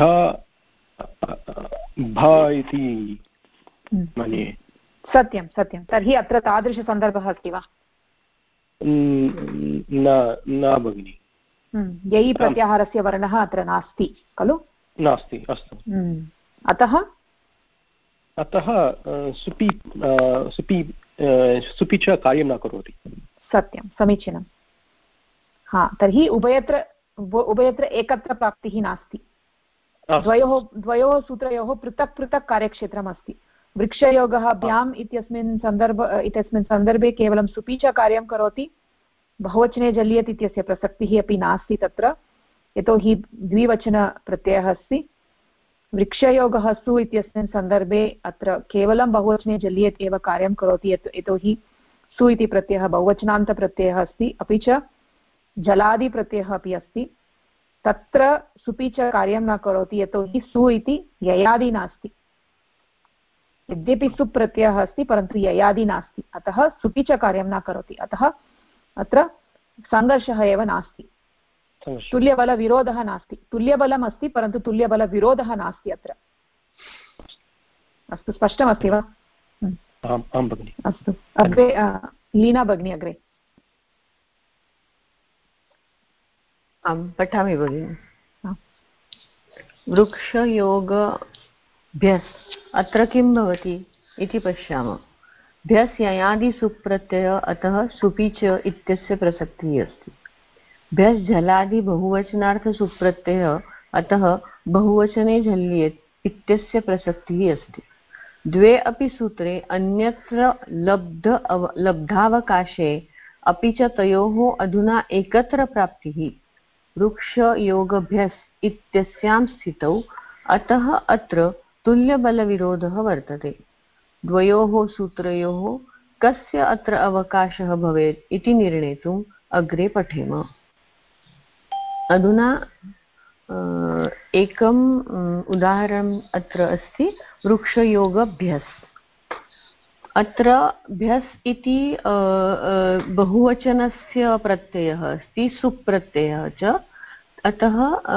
भ इति मन्ये। सत्यं सत्यं। तर्हि अत्र तादृशसन्दर्भः अस्ति वा? न भगिनि, यै प्रत्याहारस्य वर्णः अत्र नास्ति खलु? नास्ति। अस्तु, अतः सुपि च कार्यं न करोति। सत्यं, समीचीनं। तर्हि उभयत्र एकत्र प्राप्तिः नास्ति। द्वयोः सूत्रयोः पृथक् पृथक् कार्यक्षेत्रम् अस्ति। वृक्षयोगः भ्याम् इत्यस्मिन् सन्दर्भे केवलं सुपि च कार्यं करोति, बहुवचने जल्येत् इत्यस्य प्रसक्तिः अपि नास्ति तत्र, यतोहि द्विवचनप्रत्ययः अस्ति। वृक्षयोगः सु इत्यस्मिन् सन्दर्भे अत्र केवलं बहुवचने जल्येत् एव कार्यं करोति, यतोहि सु इति प्रत्ययः बहुवचनान्तप्रत्ययः अस्ति, अपि च जलादिप्रत्ययः अपि अस्ति। तत्र सुपि च कार्यं न करोति, यतोहि सु इति ययादि नास्ति। यद्यपि सु प्रत्ययः अस्ति परन्तु ययादि नास्ति, अतः सुपि च कार्यं न करोति। अतः अत्र सङ्घर्षः एव नास्ति, तुल्यबलविरोधः नास्ति। तुल्यबलम् अस्ति परन्तु तुल्यबलविरोधः नास्ति अत्र। अस्तु, स्पष्टमस्ति वा? आं भगिनि। अस्तु, अग्रे लीना भगिनी अग्रे। आं पठामि भगिनि। वृक्षयोगभ्यस् अत्र किं भवति इति पश्यामः। भ्यस् ययादिसुप्रत्ययः, अतः सुपि च इत्यस्य प्रसक्तिः अस्ति। भ्यस् जलादि बहुवचनार्थसुप्रत्ययः, अतः बहुवचने झल्येत् इत्यस्य प्रसक्तिः अस्ति। द्वे अपि सूत्रे अन्यत्र लब्धावकाशे अपि च तयोः अधुना एकत्र प्राप्तिः। वृक्षयोगभ्यस् इत्यस्यां स्थितौ, अतः अत्र तुल्यबलविरोधः वर्तते। द्वयोः सूत्रयोः कस्य अत्र अवकाशः भवेत् इति निर्णेतुम् अग्रे पठेम। अधुना एकम् उदाहरणम् अत्र अस्ति, वृक्षयोगभ्यस्। अत्र भ्यस् इति बहुवचनस्य प्रत्ययः अस्ति, सुप्रत्ययः च, अतः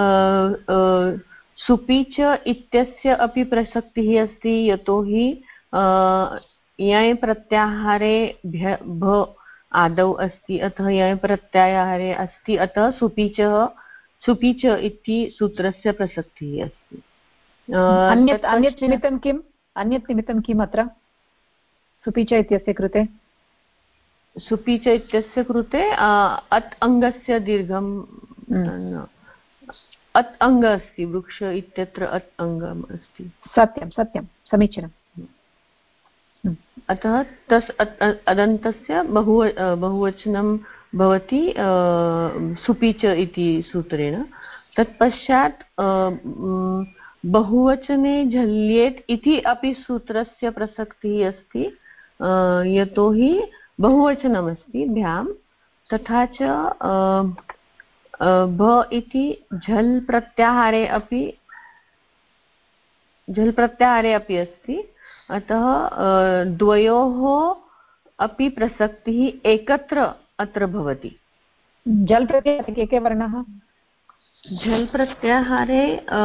सुपि च इत्यस्य अपि प्रसक्तिः अस्ति, यतोहि यय प्रत्याहारे भ आदौ अस्ति, अतः यय प्रत्याहारे अस्ति, अतः सुपि च इति सूत्रस्य प्रसक्तिः अस्ति। अन्यत् निमित्तं किम् अत्र सुपि च इत्यस्य कृते? सुपि च इत्यस्य कृते अत् अङ्गस्य दीर्घम् अत् अङ्ग अस्ति, वृक्ष इत्यत्र अत् अङ्गम् अस्ति। सत्यं समीचीनम्। अतः तस् अदन्तस्य बहुवचनं भवति सुपि च इति सूत्रेण। तत्पश्चात् बहुवचने झल्येत् इति अपि सूत्रस्य प्रसक्तिः अस्ति, यतोहि बहुवचनमस्ति भ्यां, तथा च भ इति झल् प्रत्याहारे अपि अस्ति, अतः द्वयोः अपि प्रसक्तिः एकत्र अत्र भवति। झल् प्रत्याहारे के के वर्णाः? झल् प्रत्याहारे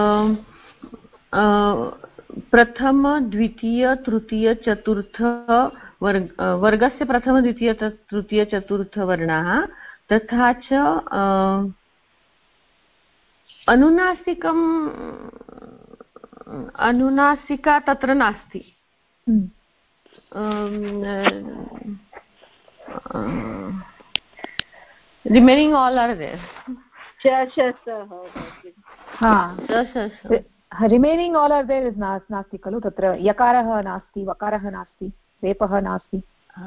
प्रथम द्वितीय तृतीय चतुर्थ वर्गस्य प्रथम द्वितीय तृतीय चतुर्थ वर्णाः, तथा च अनुनासिका तत्र नास्ति। Remaining all are there. Remaining all are there is नास्ति खलु? तत्र यकारः नास्ति, वकारः नास्ति, रेपः नास्ति,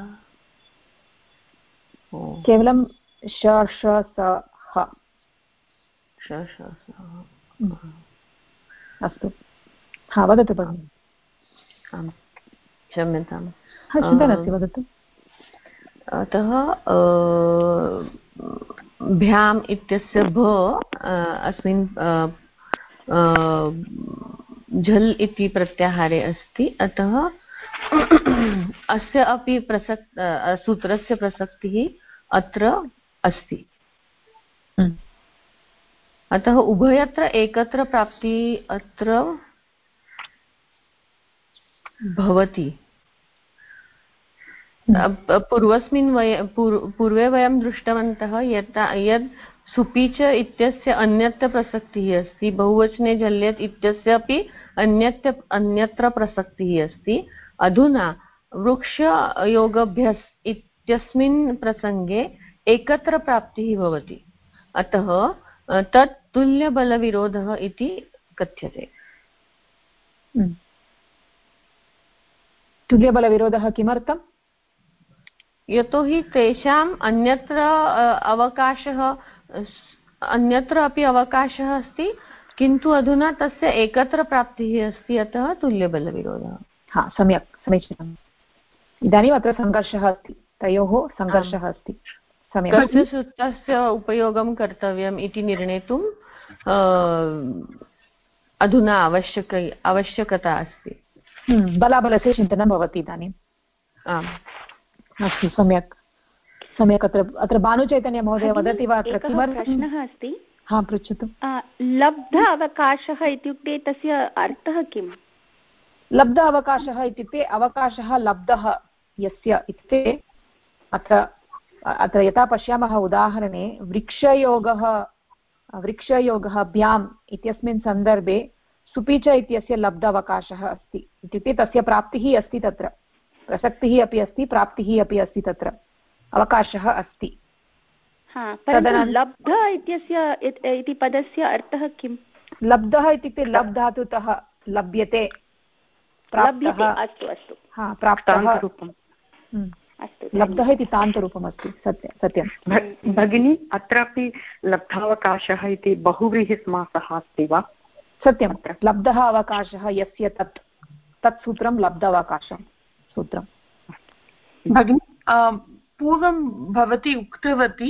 केवलं श श स ह। अस्तु, वदतु भगिनि। क्षम्यताम्, चिन्ता नास्ति, वदतु। अतः भ्याम् इत्यस्य भ अस्मिन् झल् इति प्रत्याहारे अस्ति, अतः अस्य अपि सूत्रस्य प्रसक्तिः अत्र अस्ति। अतः उभयत्र एकत्र प्राप्तिः अत्र भवति। पूर्वे वयं दृष्टवन्तः यद् सुपि च इत्यस्य अन्यत्र प्रसक्तिः अस्ति, बहुवचने झल्येत् इत्यस्य अपि अन्यत्र प्रसक्तिः अस्ति। अधुना वृक्षयोगभ्यस् इत्यस्मिन् प्रसङ्गे एकत्र प्राप्तिः भवति, अतः तत् तुल्यबलविरोधः इति कथ्यते। तुल्यबलविरोधः किमर्थम्? यतोहि तेषाम् अन्यत्र अपि अवकाशः अस्ति, किन्तु अधुना तस्य एकत्र प्राप्तिः अस्ति, अतः तुल्यबलविरोधः। सम्यक्, समीचीनम्। इदानीम् अत्र सङ्घर्षः अस्ति, तयोः सङ्घर्षः अस्ति। कस्य सूत्रस्य उपयोगं कर्तव्यम् इति निर्णेतुं अधुना आवश्यकता अस्ति। बलाबलस्य चिन्तनं भवति इदानीम्। आम्, अस्तु, सम्यक्। अत्र भानुचैतन्य महोदय वदति वा? अत्र प्रश्नः अस्ति। पृच्छतु। लब्ध अवकाशः इत्युक्ते तस्य अर्थः किम्? लब्ध अवकाशः इत्युक्ते अवकाशः लब्धः यस्य इत्युक्ते अत्र यथा पश्यामः उदाहरणे वृक्षयोगः भ्याम् इत्यस्मिन् सन्दर्भे सुपि च इत्यस्य लब्ध अवकाशः अस्ति, इत्युक्ते तस्य प्राप्तिः अस्ति, तत्र प्रसक्तिः अपि अस्ति, प्राप्तिः अपि अस्ति, तत्र अवकाशः अस्ति। लब्ध इत्यस्य इति पदस्य अर्थः किम्? लब्धः इत्युक्ते लब् धातुतः लभ्यते, प्राप्तः। अस्तु, प्राप्तः। अस्तु, लब्धः इति तान्तरूपमस्ति सत्यं भगिनी अत्रापि लब्धावकाशः इति बहुव्रीहिसमासः अस्ति वा सत्यं लब्धः अवकाशः यस्य तत् सूत्रं लब्धावकाशं सूत्रं भगिनी पूर्वं भवती उक्तवती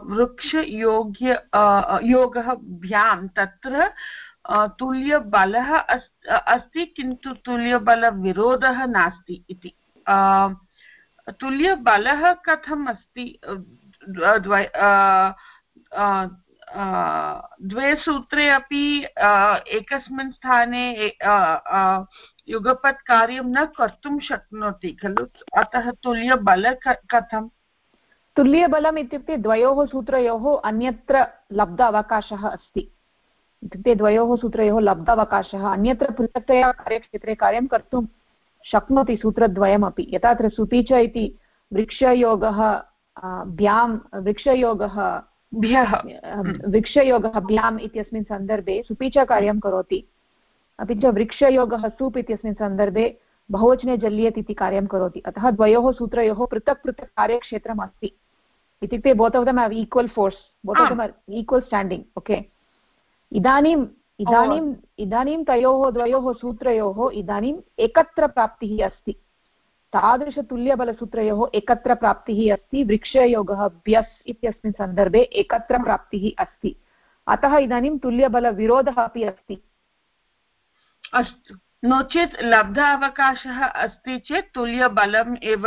वृक्षयोगः भ्यां तत्र तुल्यबलः अस्ति किन्तु तुल्यबलविरोधः नास्ति इति तुल्यबलः कथम् अस्ति द्वे सूत्रे अपि एकस्मिन् स्थाने युगपत् कार्यं न कर्तुं शक्नोति खलु अतः तुल्यबल कथं तुल्यबलम् इत्युक्ते द्वयोः सूत्रयोः अन्यत्र लब्ध अवकाशः अस्ति इत्युक्ते द्वयोः सूत्रयोः लब्ध अवकाशः अन्यत्र पृथक्तया कार्यक्षेत्रे कार्यं कर्तुं शक्नोति सूत्रद्वयमपि यथा अत्र सुपि च इति वृक्षयोगः भ्याम् इत्यस्मिन् सन्दर्भे सुपि च कार्यं करोति अपि च वृक्षयोगः सूप् इत्यस्मिन् सन्दर्भे बहुवचने जल्येत् इति कार्यं करोति अतः द्वयोः सूत्रयोः पृथक् पृथक् कार्यक्षेत्रम् अस्ति इत्युक्ते both of them have equal force both of them are equal standing okay इदानीं तयोः द्वयोः सूत्रयोः इदानीम् एकत्र प्राप्तिः अस्ति तादृशतुल्यबलसूत्रयोः एकत्र प्राप्तिः अस्ति वृक्षयोगः भ्यस् इत्यस्मिन् सन्दर्भे एकत्र प्राप्तिः अस्ति अतः इदानीं तुल्यबलविरोधः अपि अस्ति अस्तु नो चेत् लब्ध अवकाशः अस्ति चेत् तुल्यबलम् एव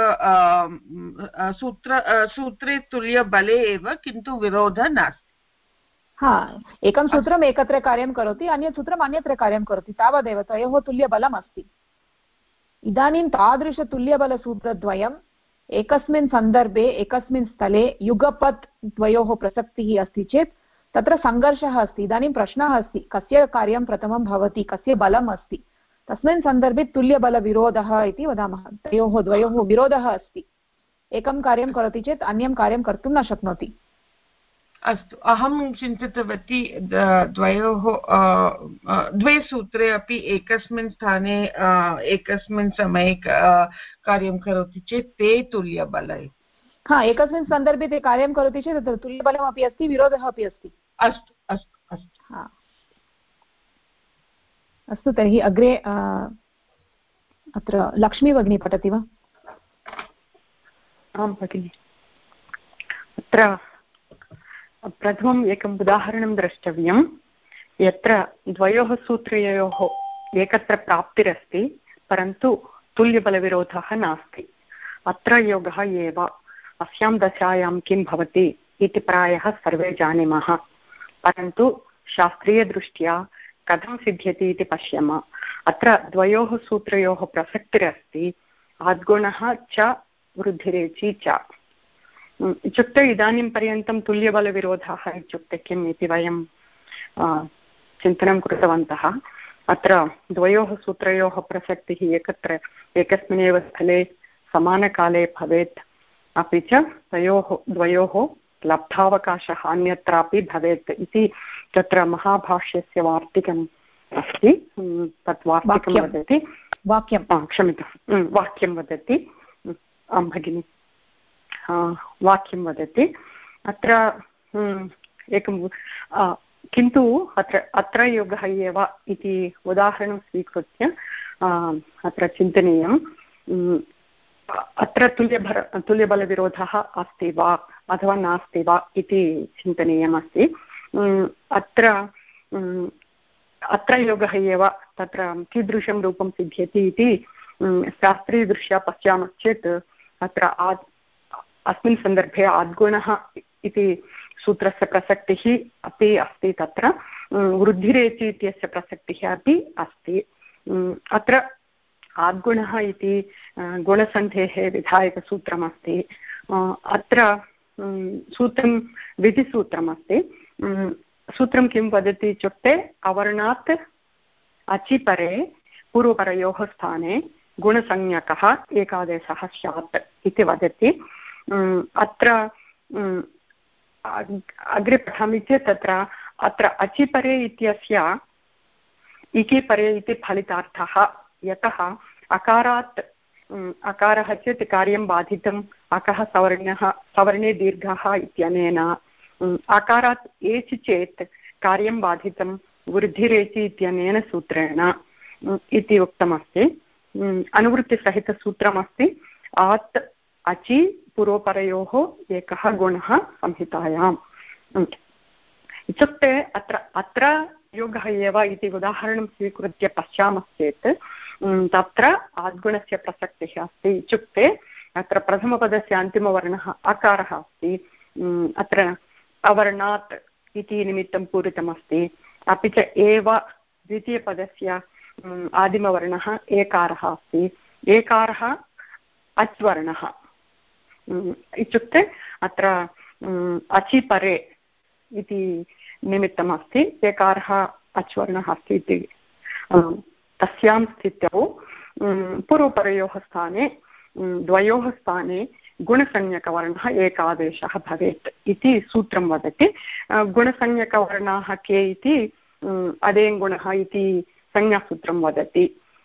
सूत्रे तुल्यबले एव किन्तु विरोधः नास्ति एकं सूत्रम् एकत्र कार्यं करोति अन्यत् सूत्रम् अन्यत्र कार्यं करोति तावदेव तयोः तुल्यबलम् अस्ति इदानीं तादृशतुल्यबलसूत्रद्वयम् एकस्मिन् सन्दर्भे एकस्मिन् स्थले युगपत् द्वयोः प्रसक्तिः अस्ति चेत् तत्र सङ्घर्षः अस्ति इदानीं प्रश्नः अस्ति कस्य कार्यं प्रथमं भवति कस्य बलम् अस्ति तस्मिन् सन्दर्भे तुल्यबलविरोधः इति वदामः तयोः द्वयोः विरोधः अस्ति एकं कार्यं करोति चेत् अन्यं कार्यं कर्तुं न शक्नोति अस्तु अहं चिन्तितवती द्वयोः द्वे सूत्रे अपि एकस्मिन् स्थाने एकस्मिन् समये कार्यं करोति चेत् ते तुल्यबल एकस्मिन् सन्दर्भे ते कार्यं करोति चेत् तत्र तुल्यबलमपि अस्ति विरोधः अपि अस्ति अस्तु अस्तु अस्तु अस्तु तर्हि अग्रे अत्र लक्ष्मी भगिनी पठति वा आं भगिनि अत्र प्रथमम् एकम् उदाहरणं द्रष्टव्यं यत्र द्वयोः सूत्रयोः एकत्र प्राप्तिरस्ति परन्तु तुल्यबलविरोधः नास्ति अत्र योगः एव अस्यां दशायां किं भवति इति प्रायः सर्वे जानीमः परन्तु शास्त्रीयदृष्ट्या कथं सिद्ध्यति इति पश्यामः अत्र द्वयोः सूत्रयोः प्रसक्तिरस्ति आद्गुणः च वृद्धिरेचि च इत्युक्ते इदानीं पर्यन्तं तुल्यबलविरोधः इत्युक्ते किम् इति वयं चिन्तनं कृतवन्तः अत्र द्वयोः सूत्रयोः प्रसक्तिः एकत्र एकस्मिन्नेव स्थले समानकाले भवेत् अपि च द्वयोः लब्धावकाशः अन्यत्रापि भवेत् इति तत्र महाभाष्यस्य वार्तिकम् अस्ति तत् वार्तिकं वदति क्षम्यतां वाक्यं वदति आं भगिनि वाक्यं वदति अत्र एकं किन्तु अत्र योगः एव इति उदाहरणं स्वीकृत्य अत्र चिन्तनीयं अत्र तुल्यबलविरोधः अस्ति वा अथवा नास्ति वा इति चिन्तनीयमस्ति अत्र योगः एव तत्र कीदृशं रूपं सिद्ध्यति इति शास्त्रीयदृष्ट्या पश्यामश्चेत् अत्र अस्मिन् सन्दर्भे आद्गुणः इति सूत्रस्य प्रसक्तिः अपि अस्ति तत्र वृद्धिरेचि इत्यस्य प्रसक्तिः अपि अस्ति अत्र आद्गुणः इति गुणसन्धेः विधायकसूत्रमस्ति अत्र सूत्रं विधिसूत्रमस्ति सूत्रं किं वदति इत्युक्ते अवर्णात् अचिपरे पूर्वपरयोः स्थाने गुणसंज्ञकः एकादेशः स्यात् इति वदति अत्र अग्रे पठामि चेत् अत्र अचिपरे इत्यस्य इकिपरे इति फलितार्थः यतः अकारात् अकारः चेत् कार्यं बाधितम् अकः सवर्णे दीर्घः इत्यनेन अकारात् एच् चेत् कार्यं बाधितं वृद्धिरेचि इत्यनेन सूत्रेण इति उक्तमस्ति। अनुवृत्तिसहितसूत्रमस्ति आत् अचि पूर्वपरयोः एकः गुणः संहितायाम्। इत्युक्ते अत्र योगः एव इति उदाहरणं स्वीकृत्य पश्यामश्चेत् तत्र आद्गुणस्य प्रसक्तिः अस्ति। इत्युक्ते अत्र प्रथमपदस्य अन्तिमवर्णः अकारः अस्ति, अत्र अवर्णात् इति निमित्तं पूरितमस्ति। अपि च एव द्वितीयपदस्य आदिमवर्णः एकारः अस्ति, एकारः अच्वर्णः। इत्युक्ते अत्र अचिपरे इति निमित्तमस्ति, एकारः अच्वर्णः अस्ति इति। तस्यां स्थितौ पूर्वपरयोः स्थाने द्वयोः स्थाने गुणसंज्ञकवर्णः एकादेशः भवेत् इति सूत्रं वदति। गुणसंज्ञकवर्णाः के इति अदेङ्गुणः इति संज्ञासूत्रं वदति।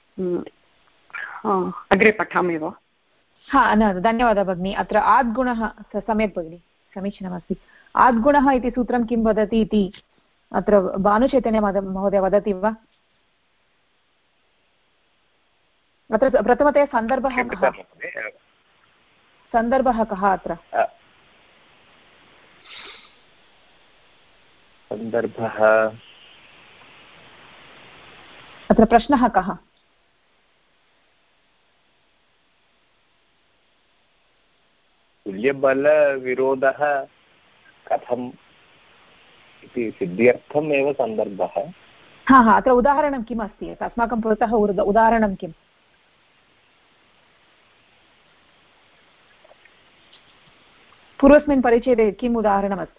अग्रे पठामि वा? हा, न धन्यवादः भगिनी। अत्र आद्गुणः सम्यक् भगिनी, समीचीनमस्ति। आद्गुणः इति सूत्रं किं वदति इति अत्र भानुचैतन्य महोदय वदति वा? अत्र प्रथमतया सन्दर्भः कः? सन्दर्भः कः अत्र? सन्दर्भः अत्र प्रश्नः कः? तुल्यबलविरोधः कथम् इति सिद्ध्यर्थम् एव सन्दर्भः। हा हा, अत्र उदाहरणं किम् अस्ति? अस्माकं पुरतः उदाहरणं किम्? पूर्वस्मिन् परिच्छेदे किम् उदाहरणमस्ति?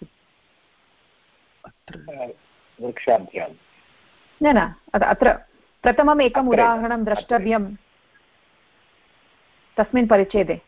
वृक्षाभ्यां न अत्र प्रथमम् एकम् उदाहरणं द्रष्टव्यं तस्मिन् परिच्छेदे।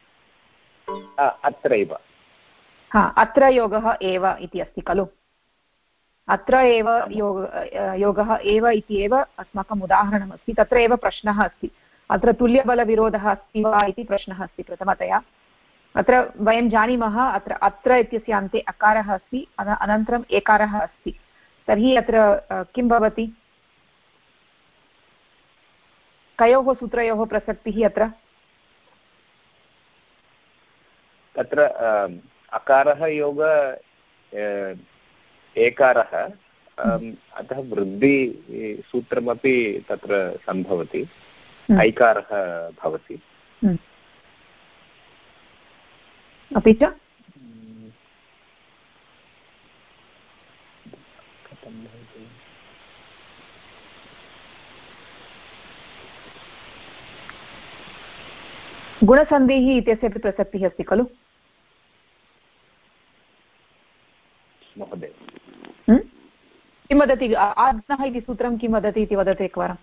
अत्रैव हा, अत्र योगः एव इति अस्ति खलु? अत्र एव योगः एव इति एव अस्माकम् उदाहरणमस्ति। तत्र एव प्रश्नः अस्ति, अत्र तुल्यबलविरोधः अस्ति वा इति प्रश्नः अस्ति प्रथमतया। अत्र वयं जानीमः अत्र इत्यस्य अन्ते अकारः अस्ति, अनन्तरम् एकारः अस्ति। तर्हि अत्र किं भवति? कयोः सूत्रयोः प्रसक्तिः अत्र? तत्र अकारः योग एकारः, अतः वृद्धिसूत्रमपि तत्र सम्भवति, ऐकारः भवति। अपि च गुणसन्धिः इत्यस्यापि प्रसक्तिः अस्ति खलु महोदय? किं वदति? आज्ञः इति सूत्रं किं वदति इति वदतु एकवारम्।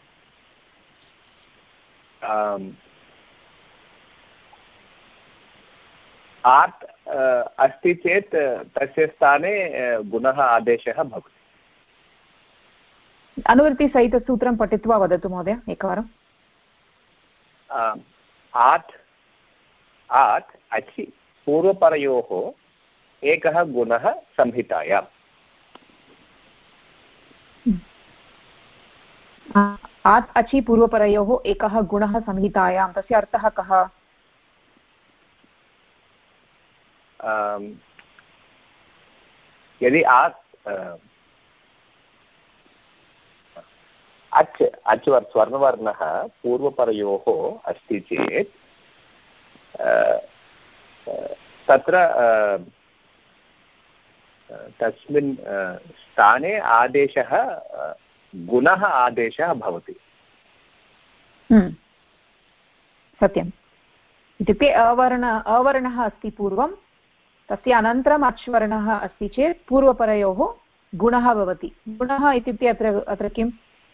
आत् अस्ति चेत् तस्य स्थाने गुणः आदेशः भवति। अनुवृत्तिसहितसूत्रं पठित्वा वदतु महोदय एकवारम्। आत् अचि पूर्वपरयोः एकः गुणः संहितायाम्। आत् अचि पूर्वपरयोः एकः गुणः संहितायां, तस्य अर्थः कः? यदि अच् स्वर्णवर्णः पूर्वपरयोः अस्ति चेत् तत्र तस्मिन् स्थाने आदेशः गुणः आदेशः भवति। सत्यम्। इत्युक्ते अवर्णः अस्ति पूर्वं, तस्य अनन्तरम् अच्वर्णः अस्ति चेत् पूर्वपरयोः गुणः भवति। गुणः इत्युक्ते अत्र किम्?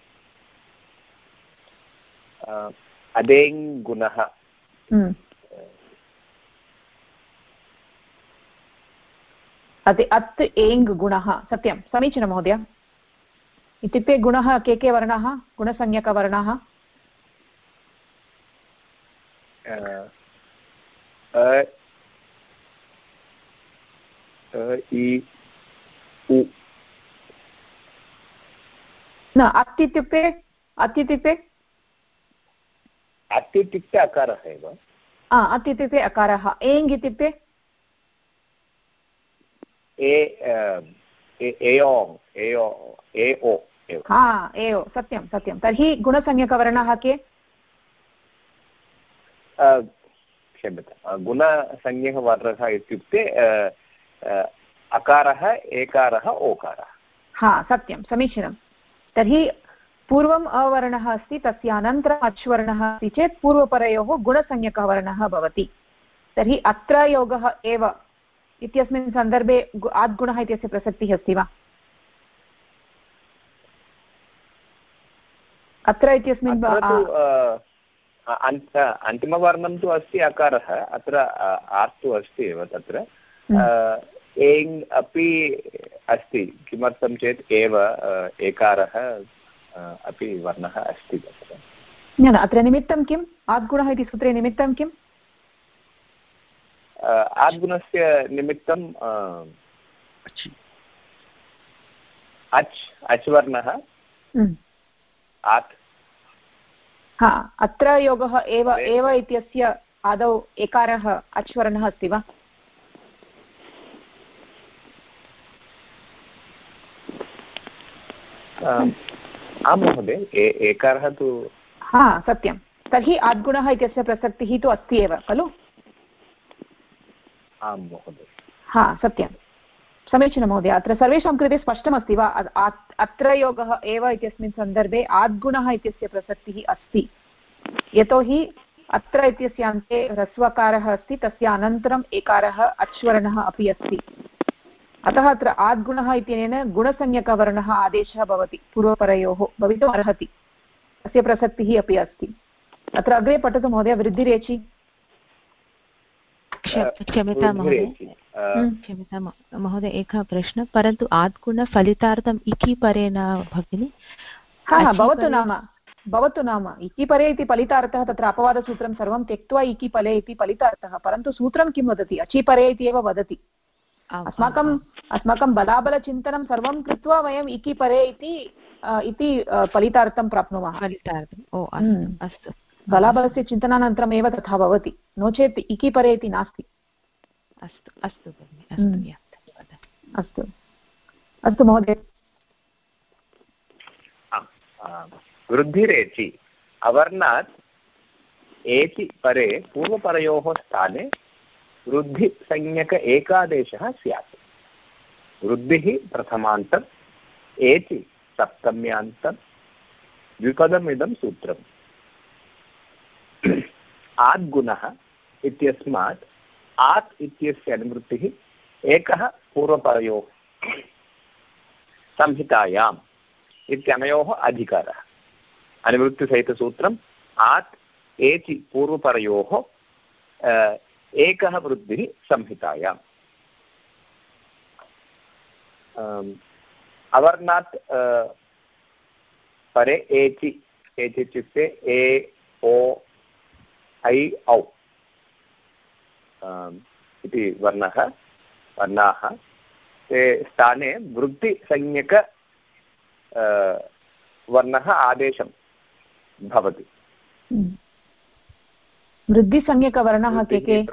अदेङ्गुणः। अत् एङ् गुणः, सत्यं, समीचीनं महोदय। इत्युक्ते गुणः के वर्णाः? गुणसंज्ञकवर्णाः न अत् इत्युक्ते अकारः एव। अत् इत्युक्ते अकारः। एङ् इत्युक्ते एओ। सत्यं सत्यं। तर्हि गुणसंज्ञकवर्णाः के? क्षम्यतां, गुणसंज्ञकवर्णः इत्युक्ते अकारः, एकारः, ओकारः। सत्यं, समीचीनं। तर्हि पूर्वम् अवर्णः अस्ति, तस्य अनन्तरम् अच्वर्णः अस्ति चेत् पूर्वपरयोः गुणसंज्ञकः वर्णः भवति। तर्हि अत्र योगः एव इत्यस्मिन् सन्दर्भे आद्गुणः इत्यस्य प्रसक्तिः अस्ति वा? अत्र इत्यस्मिन् अन्तिमवर्णं तु अस्ति अकारः, अत्र आर् तु अस्ति एव। तत्र एङ् अपि अस्ति, किमर्थं चेत् एव एकारः अपि वर्णः अस्ति तत्र। न, अत्र निमित्तं किम्? आद्गुणः इति सूत्रे निमित्तं किम्? आद्गुणस्य निमित्तं अच् वर्णः आत्। अत्र योगः एव इत्यस्य आदौ एकारः अच्वर्णः अस्ति वा? आं महोदय, एकारः तु। सत्यं। तर्हि आद्गुणः इत्यस्य प्रसक्तिः तु अस्ति एव खलु? आं महोदय। सत्यं, समीचीनं महोदय। अत्र सर्वेषां कृते स्पष्टमस्ति वा? अत्र योगः एव इत्यस्मिन् सन्दर्भे आद्गुणः इत्यस्य प्रसक्तिः अस्ति, यतोहि अत्र इत्यस्य अन्ते ह्रस्वकारः अस्ति, तस्य अनन्तरम् एकारः अच्वर्णः अपि अस्ति। अतः अत्र आद्गुणः इत्यनेन गुणसंज्ञकवर्णः आदेशः भवति, पूर्वपरयोः भवितुम् अर्हति, तस्य प्रसक्तिः अपि अस्ति। अत्र अग्रे पठतु महोदय, वृद्धिरेचि। क्षम्यतां महोदय, एकः प्रश्नः। परन्तु आद्गुणफलितार्थम् इकि परे न भगिनि? भवतु नाम इकि परे इति फलितार्थः, तत्र अपवादसूत्रं सर्वं त्यक्त्वा इकि पले इति फलितार्थः। परन्तु सूत्रं किं वदति? अचि परे इति एव वदति। अस्माकं बलाबलचिन्तनं सर्वं कृत्वा वयम् इकि परे इति फलितार्थं प्राप्नुमः। अस्तु, बलाबलस्य चिन्तनानन्तरम् एव तथा भवति, नो चेत् इकि परे इति नास्ति। अस्तु भगिनि, अस्तु महोदय। वृद्धिरेचि अवर्णात् एचि परे पूर्वपरयोः स्थाने वृद्धिसंज्ञक एकादेशः स्यात्। वृद्धिः प्रथमान्तम्, एचि सप्तम्यान्तं, द्विपदमिदं सूत्रम्। आद्गुणः इत्यस्मात् आत् इत्यस्य अनुवृत्तिः एकः पूर्वपरयोः संहितायाम् इत्यनयोः अधिकारः। अनुवृत्तिसहितसूत्रम् आत् एचि पूर्वपरयोः एकः वृद्धिः संहितायाम्। अवर्णात् परे एचि इत्युक्ते ए ओ ऐ औ इति वर्णाः ते स्थाने वृद्धिसंज्ञक वर्णः आदेशं भवति। वृद्धिसंज्ञकवर्णाः के के?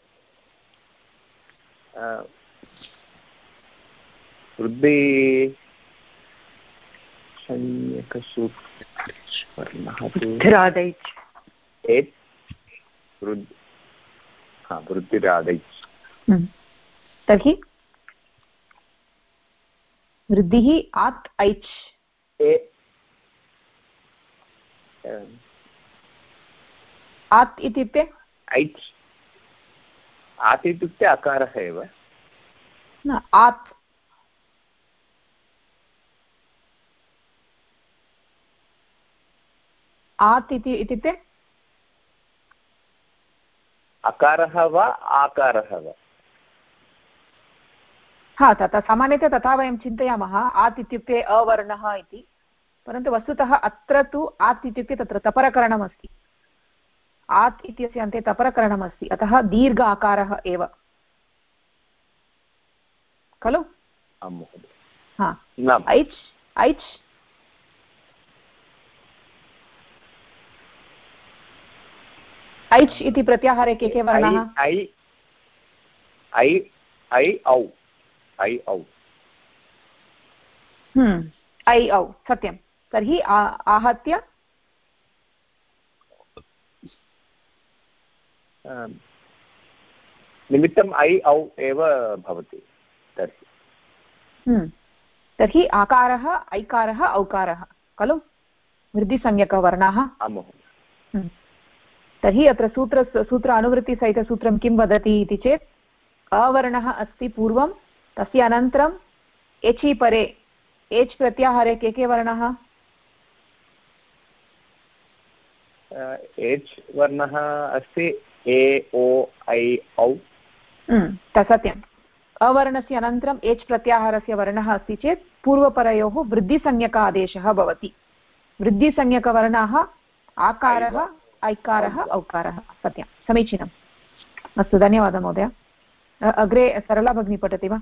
वृद्धिरादैच्। तर्हि वृद्धिः आत् ऐच्। आत् इत्युक्ते ऐच्, आत् इत्युक्ते अकारः एव न। आत् आत् इत्युक्ते अकारः वा आकारः वा? तथा सामान्यतया तथा वयं चिन्तयामः, आत् इत्युक्ते अवर्णः इति। परन्तु वस्तुतः अत्र तु आत् इत्युक्ते तत्र तपरकरणमस्ति। आत् इत्यस्य अन्ते तपरकरणमस्ति, अतः दीर्घ आकारः एव खलु? ऐच् ऐच् ऐच् इति प्रत्याहारे के वर्णाः? ऐ औ सत्यं। तर्हि आहत्य निमित्तम् ऐ औ एव भवति। तर्हि आकारः ऐकारः औकारः खलु वृद्धिसंज्ञकवर्णाः। तर्हि अत्र सूत्र अनुवृत्तिसहितसूत्रं किं वदति इति चेत् अवर्णः अस्ति पूर्वं, तस्य अनन्तरम् एचि परे एच् प्रत्याहारे के वर्णाः? एच् वर्णः अस्ति ए ओ ऐ औ। सत्यम्। अवर्णस्य अनन्तरम् एच् प्रत्याहारस्य वर्णः अस्ति चेत् पूर्वपरयोः वृद्धिसंज्ञक आदेशः भवति। वृद्धिसंज्ञकवर्णाः आकारः ऐकारः औकारः। सत्यं, समीचीनम्। अस्तु, धन्यवादः महोदय। अग्रे सरला भगिनी पठति वा?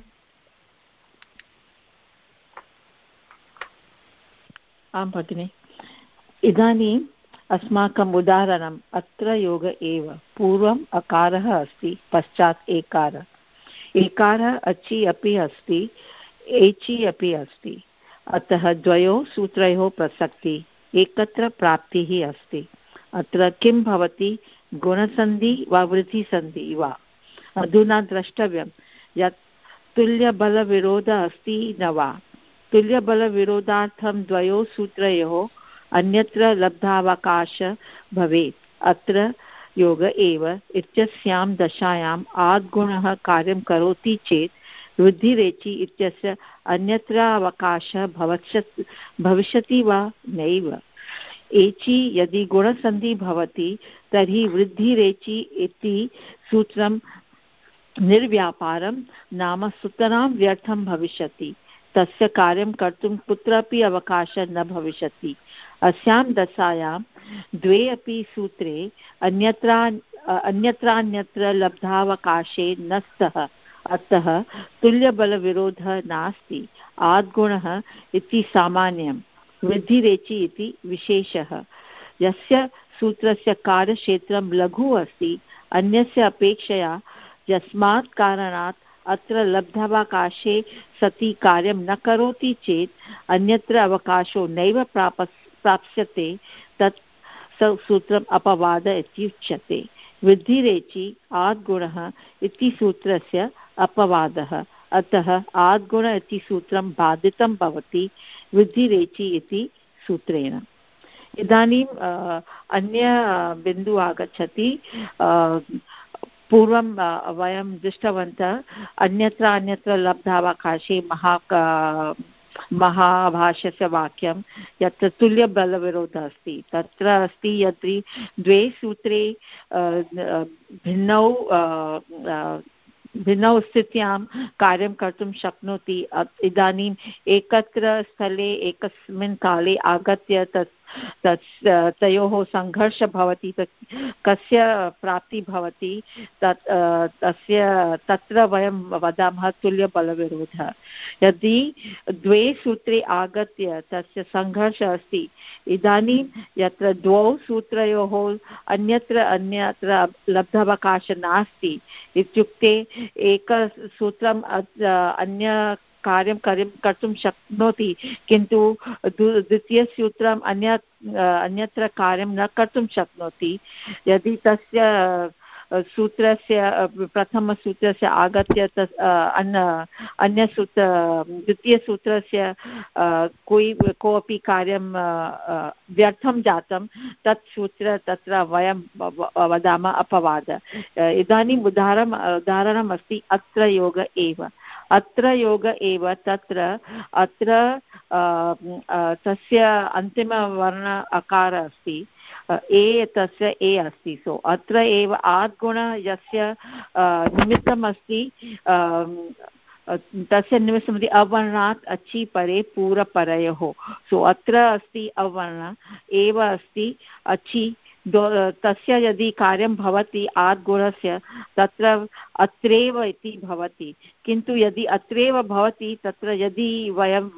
आं भगिनि। इदानीम् अस्माकम् उदाहरणम् अत्र योग एव। पूर्वम् अकारः अस्ति, पश्चात् एकारः। एकारः अचि अपि अस्ति, एचि अपि अस्ति। अतः द्वयोः सूत्रयोः प्रसक्ति एकत्र प्राप्तिः अस्ति। अत्र किं भवति, गुणसन्धि वा वृद्धिसन्धि वा? अधुना द्रष्टव्यं यत् तुल्यबलविरोधः अस्ति न वा। तुल्यबलविरोधार्थं द्वयोः सूत्रयोः अन्यत्र लब्धावकाशः भवेत्। अत्र योग एव इत्यस्यां दशायाम् आद्गुणः कार्यं करोति चेत् वृद्धिरेचि इत्यस्य अन्यत्र अवकाशः भविष्यति वा नैव। एचि यदि गुणसन्धि भवति तर्हि वृद्धिरेचि इति सूत्रं निर्व्यापारं नाम सुतरां व्यर्थं भविष्यति। तस्य कार्यं कर्तुं कुत्रापि अवकाशः न भविष्यति। अस्यां दशायां द्वे अपि सूत्रे अन्यत्रान्यत्र लब्धावकाशे न स्तः। अतः तुल्यबलविरोधः नास्ति। आद्गुणः इति सामान्यं, वृद्धिरेचि इति विशेषः। यस्य सूत्रस्य कार्यक्षेत्रं लघु अस्ति अन्यस्य अपेक्षया, यस्मात् कारणात् अत्र लब्धावकाशे सति कार्यं न करोति चेत् अन्यत्र अवकाशो नैव प्राप्स्यते, तत् सूत्रम् अपवाद इत्युच्यते। वृद्धिरेचि आद्गुणः इति सूत्रस्य अपवादः। अतः आद्गुण इति सूत्रं बाधितं भवति वृद्धिरेचि इति सूत्रेण। इदानीम् अन्य बिन्दुः आगच्छति। पूर्वं वयं दृष्टवन्तः अन्यत्र लब्धावकाशे महाभाष्यस्य वाक्यं यत्र तुल्यबलविरोधः अस्ति। तत्र अस्ति यदि द्वे सूत्रे भिन्नौ स्थित्यां कार्यं कर्तुं शक्नोति। इदानीम् एकत्र स्थले एकस्मिन् काले आगत्य तयोः सङ्घर्षः भवति, कस्य प्राप्तिः भवति, तत्र वयं वदामः तुल्यबलविरोधः। यदि द्वे सूत्रे आगत्य तस्य सङ्घर्षः अस्ति, इदानीं यत्र द्वौ सूत्रयोः अन्यत्र लब्धावकाशः नास्ति, इत्युक्ते एकसूत्रम् अन्य कार्यं कर्तुं शक्नोति, किन्तु द्वितीयसूत्रम् अन्यत्र कार्यं न कर्तुं शक्नोति। यदि तस्य सूत्रस्य प्रथमसूत्रस्य आगत्य द्वितीयसूत्रस्य कोऽपि कार्यं व्यर्थं जातं, तत् सूत्र तत्र वयं वदामः अपवाद। इदानीम् उदाहरणम् अस्ति अत्र योग एव। अत्र योग एव अत्र तस्य अन्तिमवर्ण अकार अस्ति, ए तस्य ए अस्ति। सो अत्र एव आद्गुण यस्य निमित्तम् अस्ति, तस्य निमित्तमस्ति अवर्णात् अचि परे पूर्वपरयोः। सो अत्र अस्ति अवर्ण, एव अस्ति अचि तस्य यदि कार्यं भवति आद्गुणस्य तत्र अत्रैव इति भवति, किन्तु यदि अत्रैव भवति तत्र यदि वयं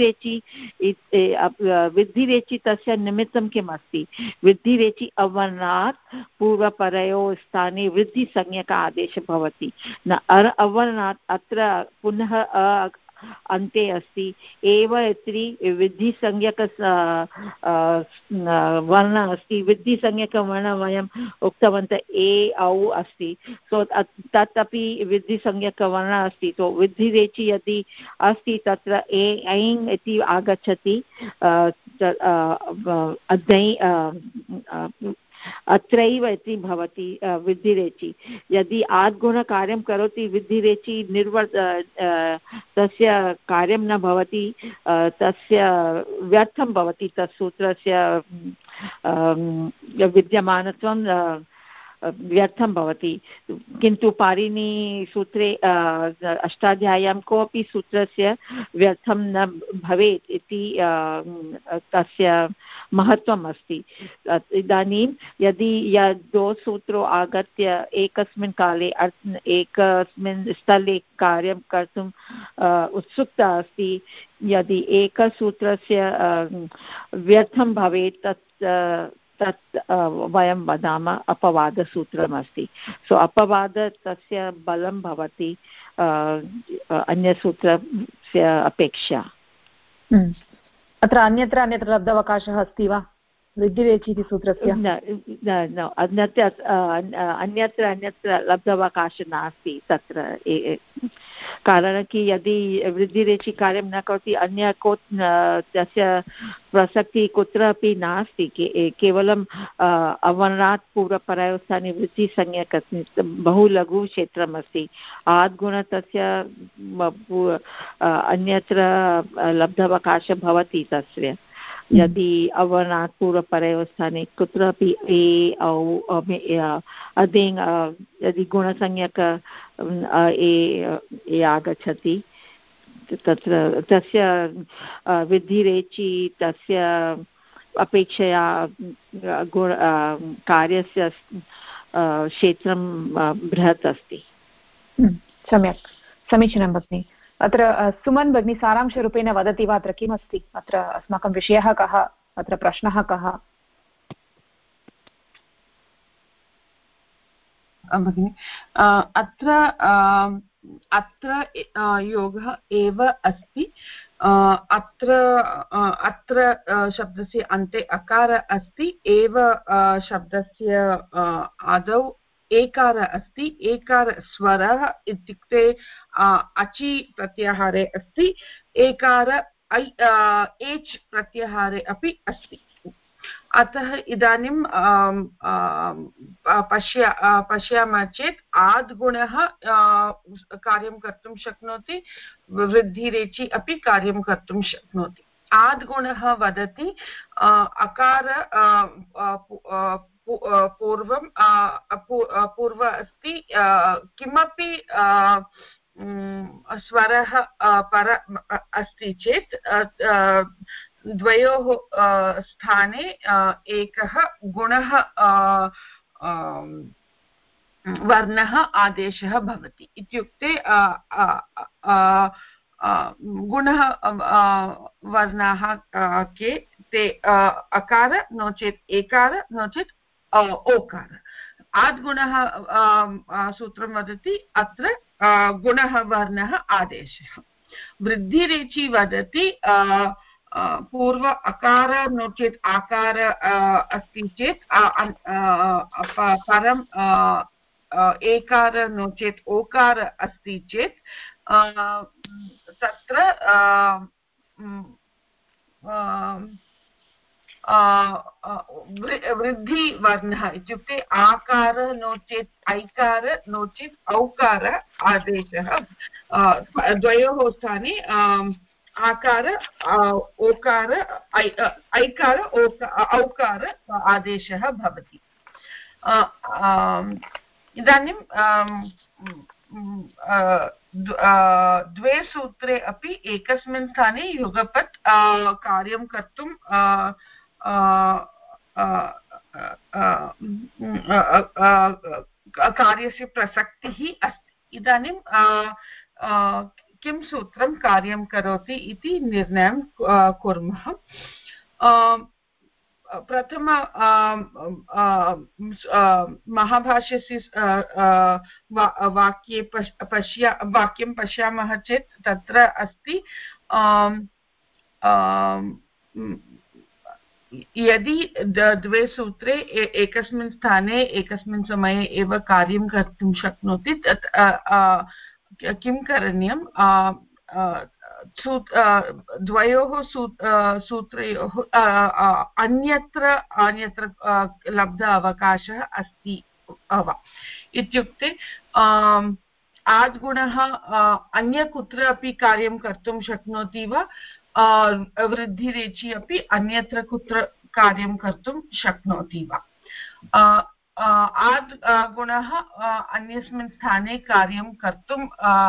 वृद्धिरेचि तस्य निमित्तं किम् अस्ति? वृद्धिरेचि अवर्णात् पूर्वपरयोः स्थाने वृद्धिसंज्ञक आदेशः भवति, न अवर्णात् अत्र पुनः अन्ते अस्ति एव इति वृद्धिसंज्ञक वर्णः अस्ति। वृद्धिसंज्ञकवर्णः वयम् उक्तवन्तः ए औ अस्ति, सो तत् अपि वृद्धिसंज्ञकवर्णः अस्ति। सो वृद्धिरेचि यदि अस्ति तत्र ए ऐङ् इति आगच्छति, अत्रैव इति भवति वृद्धिरेचि। यदि आद्गुणकार्यं करोति विद्धिरेचि तस्य कार्यं न भवति, तस्य व्यर्थं भवति, तत् सूत्रस्य विद्यमानत्वं व्यर्थं भवति। किन्तु पाणिनिसूत्रे अष्टाध्याय्यां कोऽपि सूत्रस्य व्यर्थं न भवेत् इति तस्य महत्त्वम् अस्ति। इदानीं यदि द्वौ सूत्रौ आगत्य एकस्मिन् काले एकस्मिन् स्थले कार्यं कर्तुम् उत्सुकता अस्ति, यदि एकसूत्रस्य व्यर्थं भवेत् तत् वयं वदामः अपवादसूत्रमस्ति। सो अपवाद तस्य बलं भवति अन्यसूत्रस्य अपेक्षा। अत्र अन्यत्र लब्धावकाशः अस्ति वा वृद्धिरेचि इति सूत्रस्य? अन्यत्र लब्धावकाशः नास्ति तत्र, कारणं कि यदि वृद्धिरेचि कार्यं न करोति अन्य तस्य प्रसक्तिः कुत्रापि नास्ति, केवलं अवर्णात् पूर्वपरयोस्थाने वृद्धिसंज्ञक बहु लघु क्षेत्रम् अस्ति। आद्गुण तस्य अन्यत्र लब्धावकाशः भवति तस्य, यदि अवर्णात् पूर्वपरयोस्थाने कुत्रापि ए औ अदेङ् यदि गुणसंज्ञक ए आगच्छति तत्र तस्य वृद्धिरेचि तस्य अपेक्षया कार्यस्य क्षेत्रं बृहत् अस्ति। सम्यक्, समीचीनं भगिनि। अत्र सुमन् भगिनी सारांशरूपेण वदति वा अत्र किमस्ति? अत्र अस्माकं विषयः कः, अत्र प्रश्नः कः? भगिनि अत्र योगः एव अस्ति। अत्र शब्दस्य अन्ते अकार अस्ति, एव शब्दस्य आदौ एकार अस्ति। एकार स्वरः इत्युक्ते अचि प्रत्याहारे अस्ति, एकार एच् प्रत्याहारे अपि अस्ति। अतः इदानीं पश्यामः चेत् आद्गुणः कार्यं कर्तुं शक्नोति, वृद्धिरेचि अपि कार्यं कर्तुं शक्नोति। आद्गुणः वदति अकार पूर्व अस्ति, किमपि स्वरः पर अस्ति चेत् द्वयोः स्थाने एकः गुणः वर्णः आदेशः भवति। इत्युक्ते गुणः वर्णाः के ते अकार नो चेत् एकार नो चेत् ओकार। आद्गुणः सूत्रं वदति अत्र गुणः वर्णः आदेशः। वृद्धिरेचि वदति पूर्व अकार नो चेत् आकार अस्ति चेत् परं एकार नो चेत् ओकार अस्ति चेत् तत्र वृद्धिवर्णः इत्युक्ते आकार नो चेत् ऐकार नो चेत् औकार आदेशः, द्वयोः स्थाने आकार ओकार ऐकार औकार आदेशः भवति। इदानीं द्वे सूत्रे अपि एकस्मिन् स्थाने युगपत् कार्यं कर्तुं कार्यस्य प्रसक्तिः अस्ति। इदानीं किं सूत्रं कार्यं करोति इति निर्णयं कुर्मः। प्रथम महाभाष्यस्य वाक्यं पश्यामः चेत् तत्र अस्ति यदि द्वे सूत्रे एकस्मिन् स्थाने एकस्मिन् समये एव कार्यं कर्तुं शक्नोति तत् किं करणीयं द्वयोः सूत्रयोः अन्यत्र लब्ध अवकाशः अस्ति वा इत्युक्ते आद्गुणः अन्य कुत्र अपि कार्यं कर्तुं शक्नोति वा वृद्धिरेचि अपि अन्यत्र कुत्र कार्यं कर्तुं शक्नोति वा। आद् गुणः अन्यस्मिन् स्थाने कार्यं कर्तुं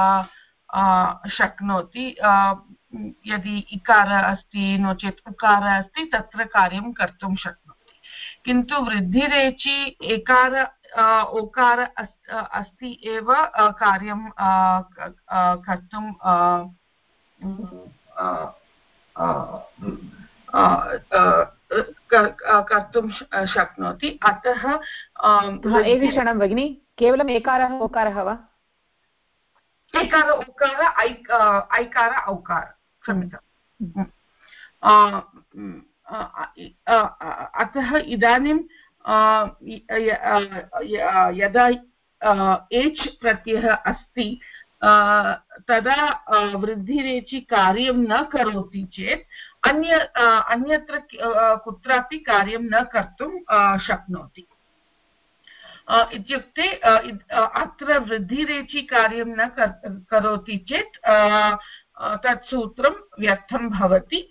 शक्नोति यदि इकार अस्ति नो चेत् उकार अस्ति तत्र कार्यं कर्तुं शक्नोति, किन्तु वृद्धिरेचि एकार ओकार अस्ति एव कार्यं कर्तुं कर्तुं शक्नोति। अतः एकक्षणं भगिनि, केवलम् एकारः ओकारः वा? एकार उकार ऐकार औकार, क्षम्यताम्। अतः इदानीं यदा एच् प्रत्ययः अस्ति तदा वृद्धिरेचि कार्यं न करोति चेत् अन्यत्र कुत्रापि कार्यं न कर्तुं शक्नोति। इत्युक्ते अत्र वृद्धिरेचि कार्यं न करोति चेत् तत् सूत्रं व्यर्थं भवति।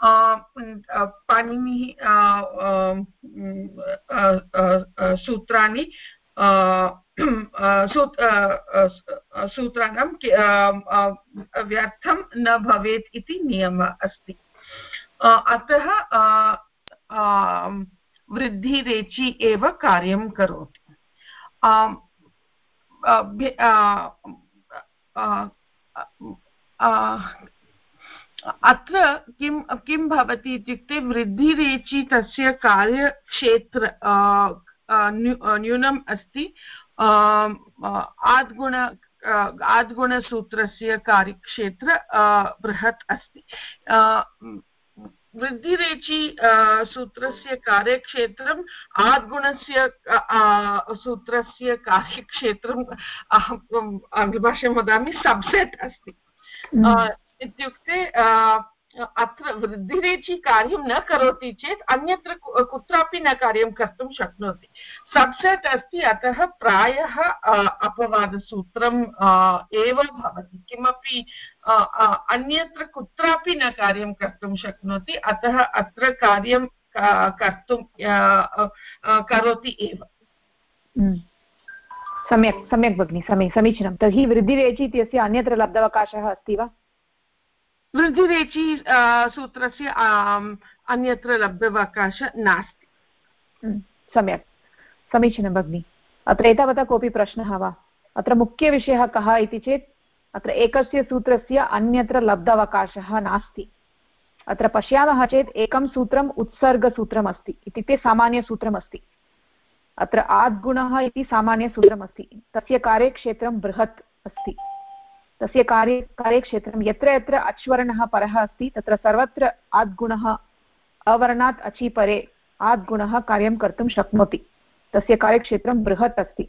पाणिनिः सूत्राणि सूत्राणां व्यर्थं न भवेत् इति नियमः अस्ति। अतः वृद्धिरेचि एव कार्यं करोति। अत्र किं भवति इत्युक्ते वृद्धिरेचि तस्य कार्यक्षेत्र न्यूनम् अस्ति। आद्गुणसूत्रस्य कार्यक्षेत्र बृहत् अस्ति। वृद्धिरेचि सूत्रस्य कार्यक्षेत्रम् आद्गुणस्य सूत्रस्य कार्यक्षेत्रम् अहम् आङ्ग्लभाषायां वदामि सबसेट् अस्ति। इत्युक्ते अत्र वृद्धिरेचि कार्यं न करोति चेत् अन्यत्र कुत्रापि न कार्यं कर्तुं शक्नोति। सबसेट् अस्ति, अतः प्रायः अपवादसूत्रम् एव भवति। किमपि अन्यत्र कुत्रापि न कार्यं कर्तुं शक्नोति, अतः अत्र कार्यं कर्तुं करोति एव। सम्यक् सम्यक् भगिनि, समीचीनं। तर्हि वृद्धिरेचि इत्यस्य अन्यत्र लब्धावकाशः अस्ति वा? वृद्धिरेचि सूत्रस्य अन्यत्र लब्धावकाशः नास्ति। सम्यक्, समीचीनं भगिनि। अत्र एतावता कोऽपि प्रश्नः वा? अत्र मुख्यविषयः कः इति चेत् अत्र एकस्य सूत्रस्य अन्यत्र लब्धावकाशः नास्ति। अत्र पश्यामः चेत् एकं सूत्रम् उत्सर्गसूत्रम् अस्ति, इत्युक्ते सामान्यसूत्रमस्ति। अत्र आद्गुणः इति सामान्यसूत्रमस्ति, तस्य कार्यक्षेत्रं बृहत् अस्ति। तस्य कार्यक्षेत्रं यत्र यत्र अच्वर्णः परः अस्ति तत्र सर्वत्र आद्गुणः अवर्णात् अचि परे आद्गुणः कार्यं कर्तुं शक्नोति। तस्य कार्यक्षेत्रं बृहत् अस्ति।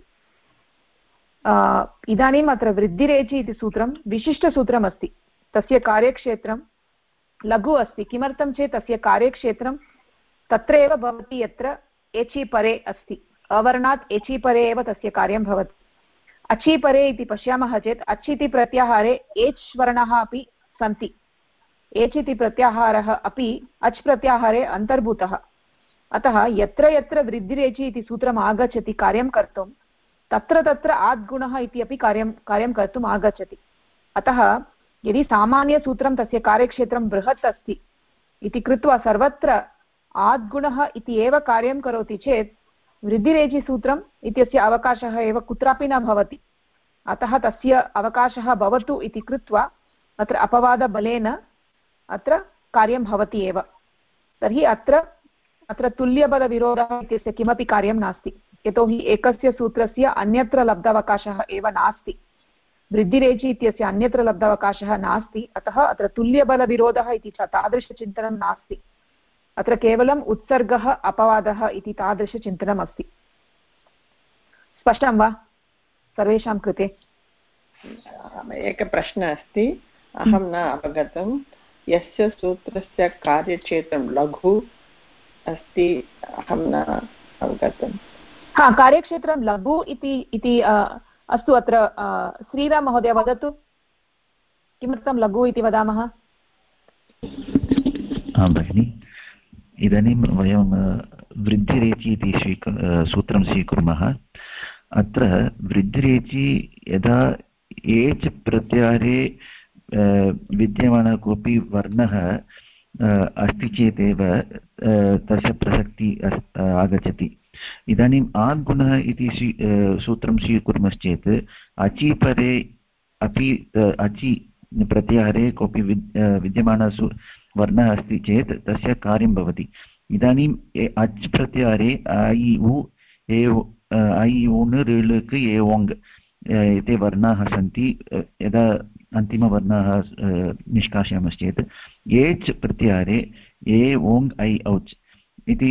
इदानीम् अत्र वृद्धिरेचि इति सूत्रं विशिष्टसूत्रम् अस्ति। तस्य कार्यक्षेत्रं लघु अस्ति। किमर्थं चेत् तस्य कार्यक्षेत्रं तत्र एव भवति यत्र एचि परे अस्ति। अवर्णात् एचि परे एव तस्य कार्यं भवति। अचि परे इति पश्यामः चेत् अच् इति प्रत्याहारे एच् वर्णः अपि सन्ति। एच् इति प्रत्याहारः अपि अच् प्रत्याहारे अन्तर्भूतः। अतः यत्र यत्र वृद्धिरेचि इति सूत्रम् आगच्छति कार्यं कर्तुं तत्र तत्र आद्गुणः इति अपि कार्यं कर्तुम् आगच्छति। अतः यदि सामान्यसूत्रं तस्य कार्यक्षेत्रं बृहत् अस्ति इति कृत्वा सर्वत्र आद्गुणः इति एव कार्यं करोति चेत् वृद्धिरेचि इत्यस्य अवकाशः एव कुत्रापि न भवति, अतः तस्य अवकाशः भवतु इति कृत्वा अत्र अपवादबलेन अत्र कार्यं भवति एव। तर्हि अत्र तुल्यबलविरोधः इत्यस्य किमपि कार्यं नास्ति, यतोहि एकस्य सूत्रस्य अन्यत्र लब्धावकाशः एव नास्ति, वृद्धिरेचि इत्यस्य अन्यत्र लब्धावकाशः नास्ति, अतः अत्र तुल्यबलविरोधः इति च तादृशचिन्तनं नास्ति। अत्र केवलम् उत्सर्गः अपवादः इति तादृशचिन्तनम् अस्ति। स्पष्टं वा सर्वेषां कृते? एकः प्रश्नः अस्ति, अहं न अवगतं। यस्य सूत्रस्य कार्यक्षेत्रं लघु अस्ति, अहं न अवगतं। हा, कार्यक्षेत्रं लघु इति अस्तु, अत्र श्रीराम महोदय वदतु, किमर्थं लघु इति वदामः? आं भगिनि, इदानीं वयं वृद्धिरेचि इति सूत्रं स्वीकुर्मः। अत्र वृद्धिरेचि यदा एच् प्रत्याहारे विद्यमानः कोऽपि वर्णः अस्ति चेदेव तस्य प्रसक्तिः आगच्छति। इदानीम् आद्गुणः इति सूत्रं स्वीकुर्मश्चेत् अचि परे अपि अचि प्रत्याहारे कोऽपि विद्यमानः वर्णः अस्ति चेत् तस्य कार्यं भवति। इदानीम् अच् प्रत्याहारे ऐ उ ऋ ऋ एवोङ् एते वर्णाः सन्ति। यदा अन्तिमवर्णाः निष्कासयामश्चेत् एच् प्रत्याहारे ए ओङ् ऐ औच् इति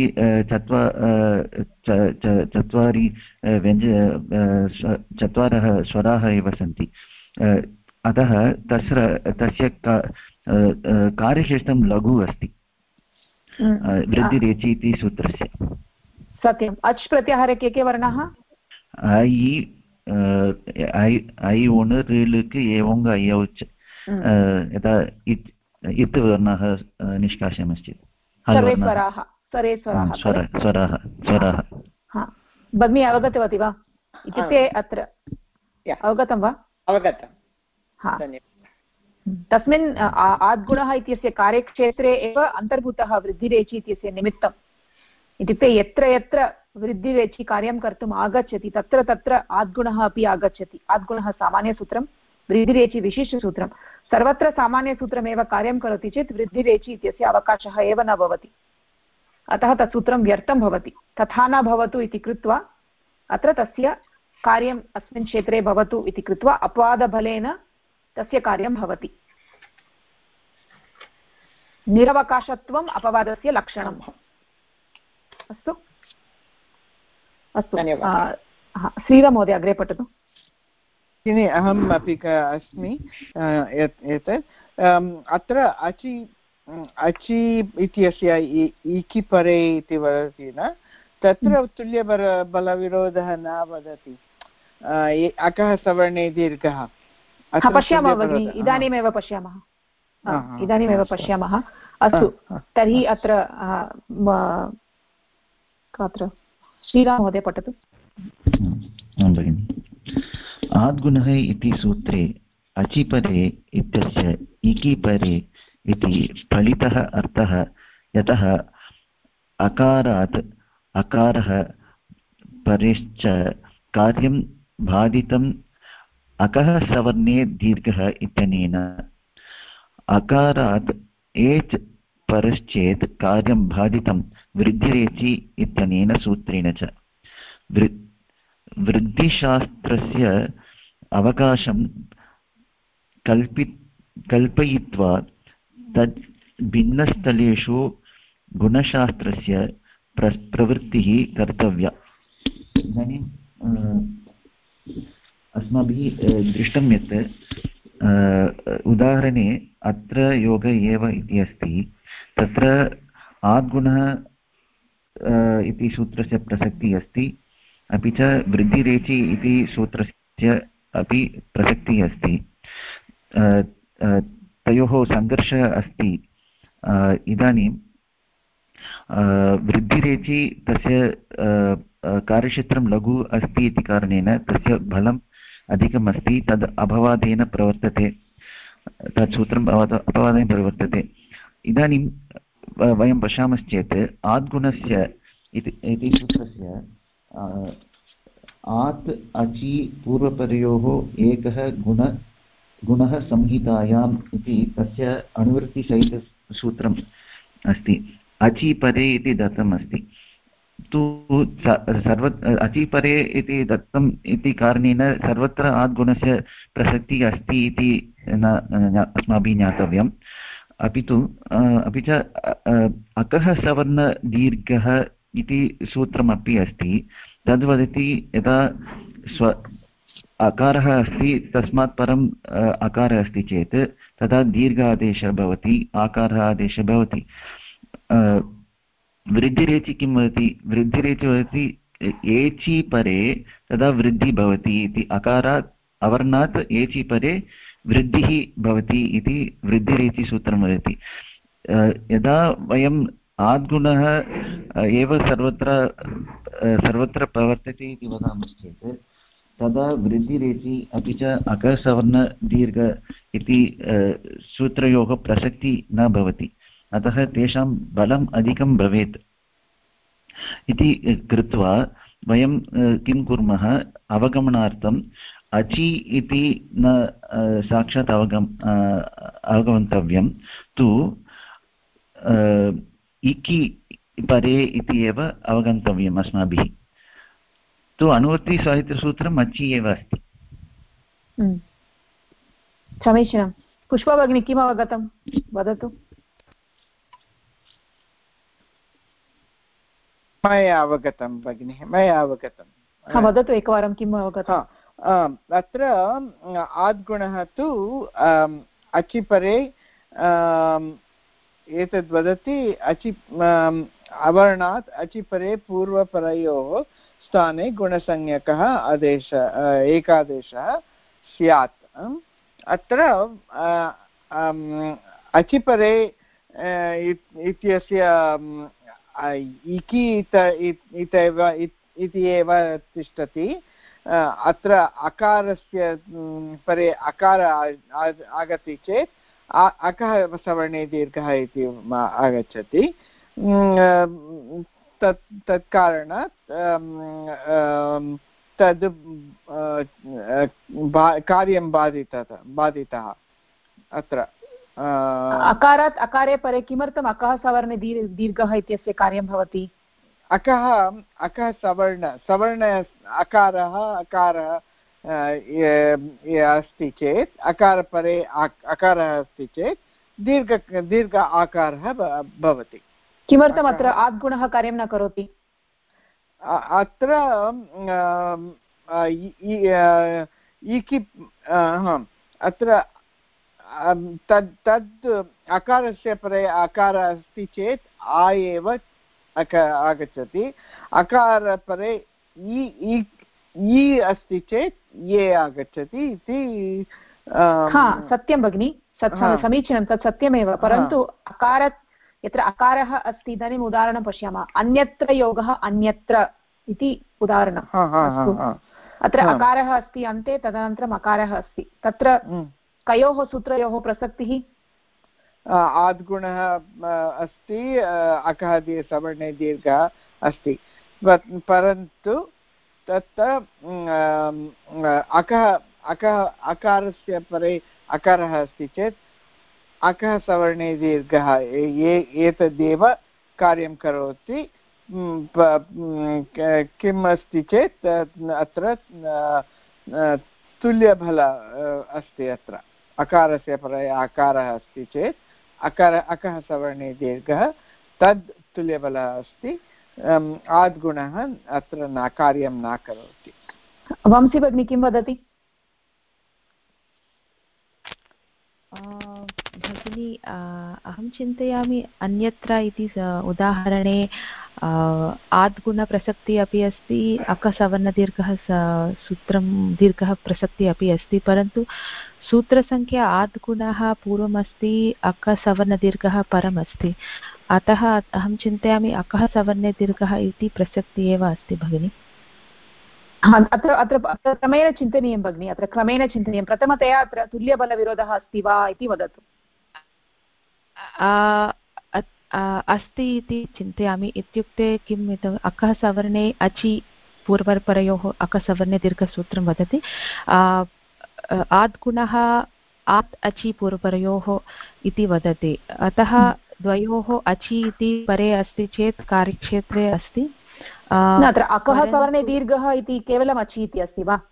चत्वारः स्वराः एव सन्ति। अतः तस्य कार्यक्षेत्रं लघु अस्ति वृद्धिरेचि इति सूत्रस्य। सत्यम्। अच् प्रत्याहारे के वर्णाः? ऐ उण् ऋ ऋ एवोङ् ऐ औच्। यदा इत् वर्णाः निष्कासयामश्चेत् स्वराः। भगिनी अवगतवती वा? इत्युक्ते अत्र अवगतं वा? अवगतं। तस्मिन् आद्गुणः इत्यस्य कार्यक्षेत्रे एव अन्तर्भूतः वृद्धिरेचि इत्यस्य निमित्तम्। इत्युक्ते यत्र यत्र वृद्धिरेचि कार्यं कर्तुम् आगच्छति तत्र तत्र आद्गुणः अपि आगच्छति। आद्गुणः सामान्यसूत्रं, वृद्धिरेचि विशिष्टसूत्रं। सर्वत्र सामान्यसूत्रमेव कार्यं करोति चेत् वृद्धिरेचि इत्यस्य अवकाशः एव न भवति, अतः तत् सूत्रं व्यर्थं भवति। तथा न भवतु इति कृत्वा अत्र तस्य कार्यम् अस्मिन् क्षेत्रे भवतु इति कृत्वा अपवादबलेन तस्य कार्यं भवति। निरवकाशत्वम् अपवादस्य लक्षणम्। अस्तु अस्तु, श्रीराम महोदय अग्रे पठतु। अहम् अपि अस्मि। एतत् अत्र अचि इत्यस्य इकि परे इति वदति न, तत्र तुल्यबलविरोधः न वदति। अकः सवर्णे दीर्घः पश्यामः भगिनि, इदानीमेव पश्यामः। इदानीमेव पश्यामः। अस्तु, तर्हि अत्र श्रीराम महोदय पठतु। भगिनि, आद्गुणः इति सूत्रे अचिपरे इत्यस्य इकि परे इति फलितः अर्थः यतः अकारात् अकारः परेश्च कार्यं बाधितम् अकः सवर्णे दीर्घः इत्यनेन, अकारात् एच् परश्चेत् कार्यं बाधितं वृद्धिरेचि इत्यनेन सूत्रेण च। वृद्धिशास्त्रस्य अवकाशं कल्पयित्वा तद् भिन्नस्थलेषु गुणशास्त्रस्य प्रवृत्तिः कर्तव्या। इदानीं अस्माभिः दृष्टं यत् उदाहरणे अत्र योग एव इति अस्ति, तत्र आद्गुणः इति सूत्रस्य प्रसक्तिः अस्ति, अपि च वृद्धिरेचि इति सूत्रस्य अपि प्रसक्तिः अस्ति। तयोः सङ्घर्षः अस्ति। इदानीं वृद्धिरेचि तस्य कार्यक्षेत्रं लघु अस्ति इति कारणेन तस्य बलम् अधिकम् अस्ति, तद् अपवादेन प्रवर्तते, तत् सूत्रम् अपवादेन प्रवर्तते। इदानीं वयं पश्यामश्चेत् आद्गुणस्य इति सूत्रस्य आत् अचि पूर्वपरयोः एकः गुणः संहितायाम् इति तस्य अनुवृत्तिसहितसूत्रम् अस्ति। अचि परे इति दत्तम् अस्ति तु अचिपरे इति दत्तम् इति कारणेन सर्वत्र आद्गुणस्य प्रसक्तिः अस्ति इति अस्माभिः ज्ञातव्यम्। अपि च अकः सवर्णदीर्घः इति सूत्रमपि अस्ति। तद्वदति यदा अकारः अस्ति तस्मात् परम् अकारः अस्ति चेत् तदा दीर्घ आदेशः भवति, आकारः आदेशः भवति। वृद्धिरेचि किं वदति? वृद्धिरेचि वदति एचि परे तदा वृद्धिः भवति इति। अकारात् अवर्णात् एचि परे वृद्धिः भवति इति वृद्धिरेचि सूत्रं वदति। यदा वयम् आद्गुणः एव सर्वत्र प्रवर्तते इति वदामश्चेत् तदा वृद्धिरेचि अपि च अकसवर्णदीर्घ इति सूत्रयोः प्रसक्तिः न भवति। अतः तेषां बलम् अधिकं भवेत् इति कृत्वा वयं किं कुर्मः? अवगमनार्थम् अचि इति न साक्षात् अवगन्तव्यं तु इकि परे इति एव अवगन्तव्यम् अस्माभिः। तु अनुवृत्तिसाहित्यसूत्रम् अचि एव अस्ति। समीचीनं। पुष्पा भगिनी किम् अवगतं वदतु। मया अवगतं भगिनि, मया अवगतं। वदतु एकवारं किम् अवगतम्। अत्र आद्गुणः तु अचिपरे एतद् वदति अवर्णात् अचिपरे पूर्वपरयोः स्थाने गुणसंज्ञकः एकादेशः स्यात्। अत्र अचिपरे इत्यस्य इकि इति एव तिष्ठति। अत्र अकारस्य परे अकार आगति चेत् अकः सवर्णे दीर्घः इति आगच्छति। तत्कारणात् तद् कार्यं बाधितः। अत्र अकारात् अकारे परे किमर्थम् अकः सवर्णे दीर्घः इत्यस्य कार्यं भवति? अकः सवर्ण अकारः अस्ति चेत् अकारपरे अकारः अस्ति चेत् दीर्घ आकारः भवति। किमर्थम् अत्र आद्गुणः कार्यं न करोति? अत्र अत्र तद् अकारस्य परे अकारः अस्ति चेत् आ एव आगच्छति। अकारपरे इ अस्ति चेत् ये आगच्छति इति। सत्यं भगिनि, समीचीनं, तत् सत्यमेव। परन्तु अकारात् यत्र अकारः अस्ति इदानीम् उदाहरणं पश्यामः। अन्यत्र योगः अन्यत्र इति उदाहरणम्। अत्र अकारः अस्ति अन्ते, तदनन्तरम् अकारः अस्ति। तत्र कयोः सूत्रयोः प्रसक्तिः? आद्गुणः अस्ति, अकः सवर्णे दीर्घः अस्ति। परन्तु तत्र अकारस्य परे अकारः अस्ति चेत् अकः सवर्णे दीर्घः एतदेव कार्यं करोति। किम् अस्ति चेत् अत्र तुल्यबल अस्ति। अत्र अकारस्य परे अकारः अस्ति चेत् अकः सवर्णे दीर्घः तद् तुल्यबलः अस्ति। आद्गुणः अत्र न कार्यं न करोति। वंशी भगिनी किं वदति? भगिनी, अहं चिन्तयामि अन्यत्र इति उदाहरणे आद्गुणप्रसक्तिः अपि अस्ति, अकसवर्णदीर्घः सूत्रं दीर्घः प्रसक्तिः अपि अस्ति। परन्तु सूत्रसङ्ख्या आद्गुणः पूर्वमस्ति, अकसवर्णदीर्घः परमस्ति। अतः अहं चिन्तयामि अकः सवर्णदीर्घः इति प्रसक्तिः एव अस्ति भगिनि। अत्र क्रमेण चिन्तनीयं भगिनि, अत्र क्रमेण चिन्तनीयं। प्रथमतया अत्र तुल्यबलविरोधः अस्ति वा इति वदतु। अस्ति इति चिन्तयामि। इत्युक्ते किम्, अकः सवर्णे अचि पूर्वपरयोः अकसवर्णे दीर्घसूत्रं वदति आद्गुणः आत् अचि पूर्वपरयोः इति वदति अतः द्वयोः अचि इति परे अस्ति चेत् कार्यक्षेत्रे अस्ति अत्र अकः सवर्णे दीर्घः इति केवलम् अचि इति अस्ति वा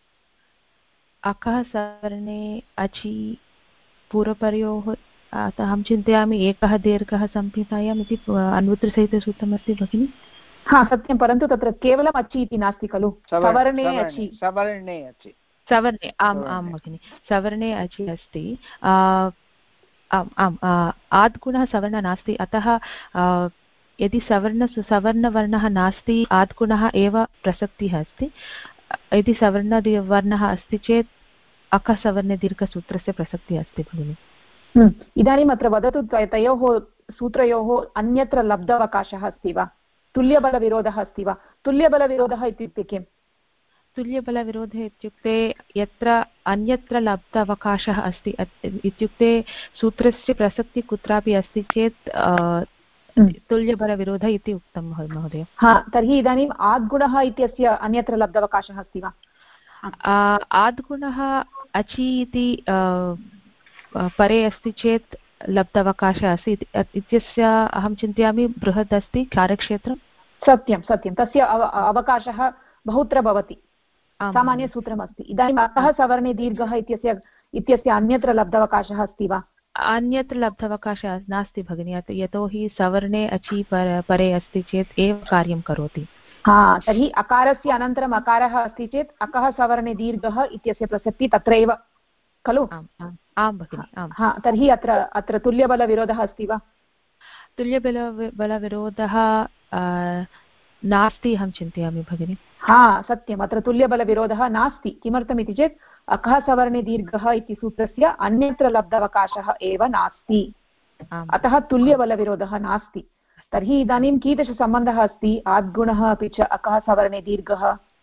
अकः सवर्णे अचि पूर्वपरयोः अहं चिन्तयामि एकः दीर्घः संहितायाम् इति अन्वुत्तरसहितसूत्रमस्ति भगिनि हा सत्यं परन्तु तत्र केवलम् अचि इति नास्ति खलु सवर्णे अचि सवर्णे आम् आं भगिनि सवर्णे अचि अस्ति आम् आम् आद्गुणः सवर्णः नास्ति अतः यदि सवर्णवर्णः नास्ति आद्गुणः एव प्रसक्तिः अस्ति यदि सवर्णवर्णः अस्ति चेत् अकसवर्णे दीर्घसूत्रस्य प्रसक्तिः अस्ति भगिनि इदानीम् अत्र वदतु तयोः सूत्रयोः अन्यत्र लब्धावकाशः अस्ति वा तुल्यबलविरोधः अस्ति वा तुल्यबलविरोधः इत्युक्ते किम् तुल्यबलविरोधः इत्युक्ते यत्र अन्यत्र लब्धावकाशः अस्ति इत्युक्ते सूत्रस्य प्रसक्तिः कुत्रापि अस्ति चेत् तुल्यबलविरोधः इति उक्तं महोदय हा तर्हि इदानीम् आद्गुणः इत्यस्य अन्यत्र लब्धावकाशः अस्ति वा आद्गुणः अचि इति परे अस्ति चेत् लब्धावकाशः अस्ति इत्यस्य अहं चिन्तयामि बृहत् अस्ति कार्यक्षेत्रं सत्यं सत्यं तस्य अवकाशः बहुत्र भवति सामान्यसूत्रमस्ति इदानीम् अतः सवर्णे दीर्घः इत्यस्य अन्यत्र लब्धावकाशः अस्ति वा अन्यत्र लब्धावकाशः नास्ति भगिनी यतोहि सवर्णे अचि परे अस्ति चेत् एव कार्यं करोति हा तर्हि अकारस्य अनन्तरम् अकारः अस्ति चेत् अकः सवर्णे दीर्घः इत्यस्य प्रसक्तिः तत्रैव खलु आं भगिनि आम् हा तर्हि अत्र तुल्यबलविरोधः अस्ति वा तुल्यबलविरोधः नास्ति अहं चिन्तयामि भगिनि हा सत्यम् अत्र तुल्यबलविरोधः नास्ति किमर्थमिति चेत् अकः सवर्णे दीर्घः इति सूत्रस्य अन्यत्र लब्धावकाशः एव नास्ति अतः तुल्यबलविरोधः नास्ति तर्हि इदानीं कीदृशसम्बन्धः अस्ति आद्गुणः अपि च अकः सवर्णे दीर्घः